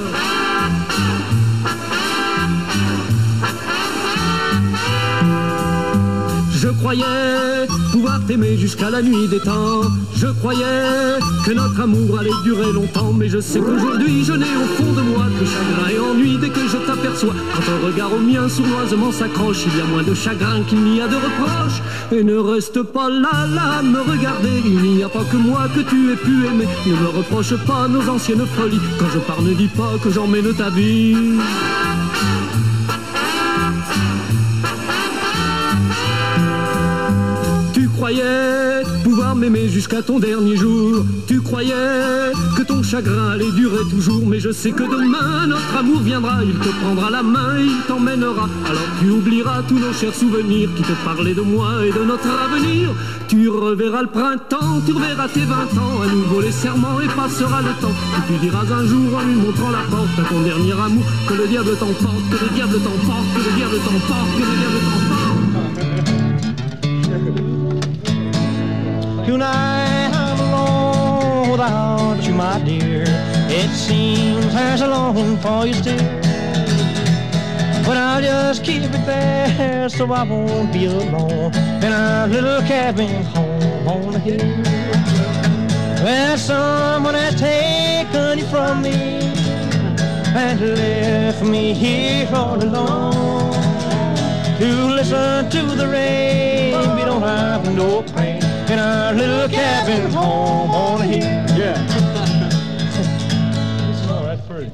Je croyais pouvoir t'aimer jusqu'à la nuit des temps. Je croyais que notre amour allait durer longtemps, mais je sais qu'aujourd'hui je n'ai au fond de moi que chagrin et ennui dès que je t'aperçois. Quand ton regard au mien sournoisement s'accroche, il y a moins de chagrin qu'il n'y a de reproche. Et ne reste pas là, là, me regarder. Il n'y a pas que moi que tu aies pu aimer. Ne me reproche pas nos anciennes folies. Quand je pars, ne dis pas que j'emmène ta vie. Tu croyais pouvoir m'aimer jusqu'à ton dernier jour. Tu croyais que ton chagrin allait durer toujours. Mais je sais que demain notre amour viendra. Il te prendra la main et il t'emmènera. Alors tu oublieras tous nos chers souvenirs qui te parlaient de moi et de notre avenir. Tu reverras le printemps, tu reverras tes 20 ans. À nouveau les serments et passera le temps. Et tu diras un jour en lui montrant la porte à ton dernier amour que le diable t'emporte, que le diable t'emporte, que le diable t'emporte, que le diable t'emporte. Tonight I'm alone without you, my dear. It seems there's a longing for you still, but I'll just keep it there so I won't be alone in our little cabin home on the hill. Well, someone has taken you from me and left me here all alone to listen to the rain. We don't have no pain in our little cabin home on the hill. Yeah. Oh, that's pretty.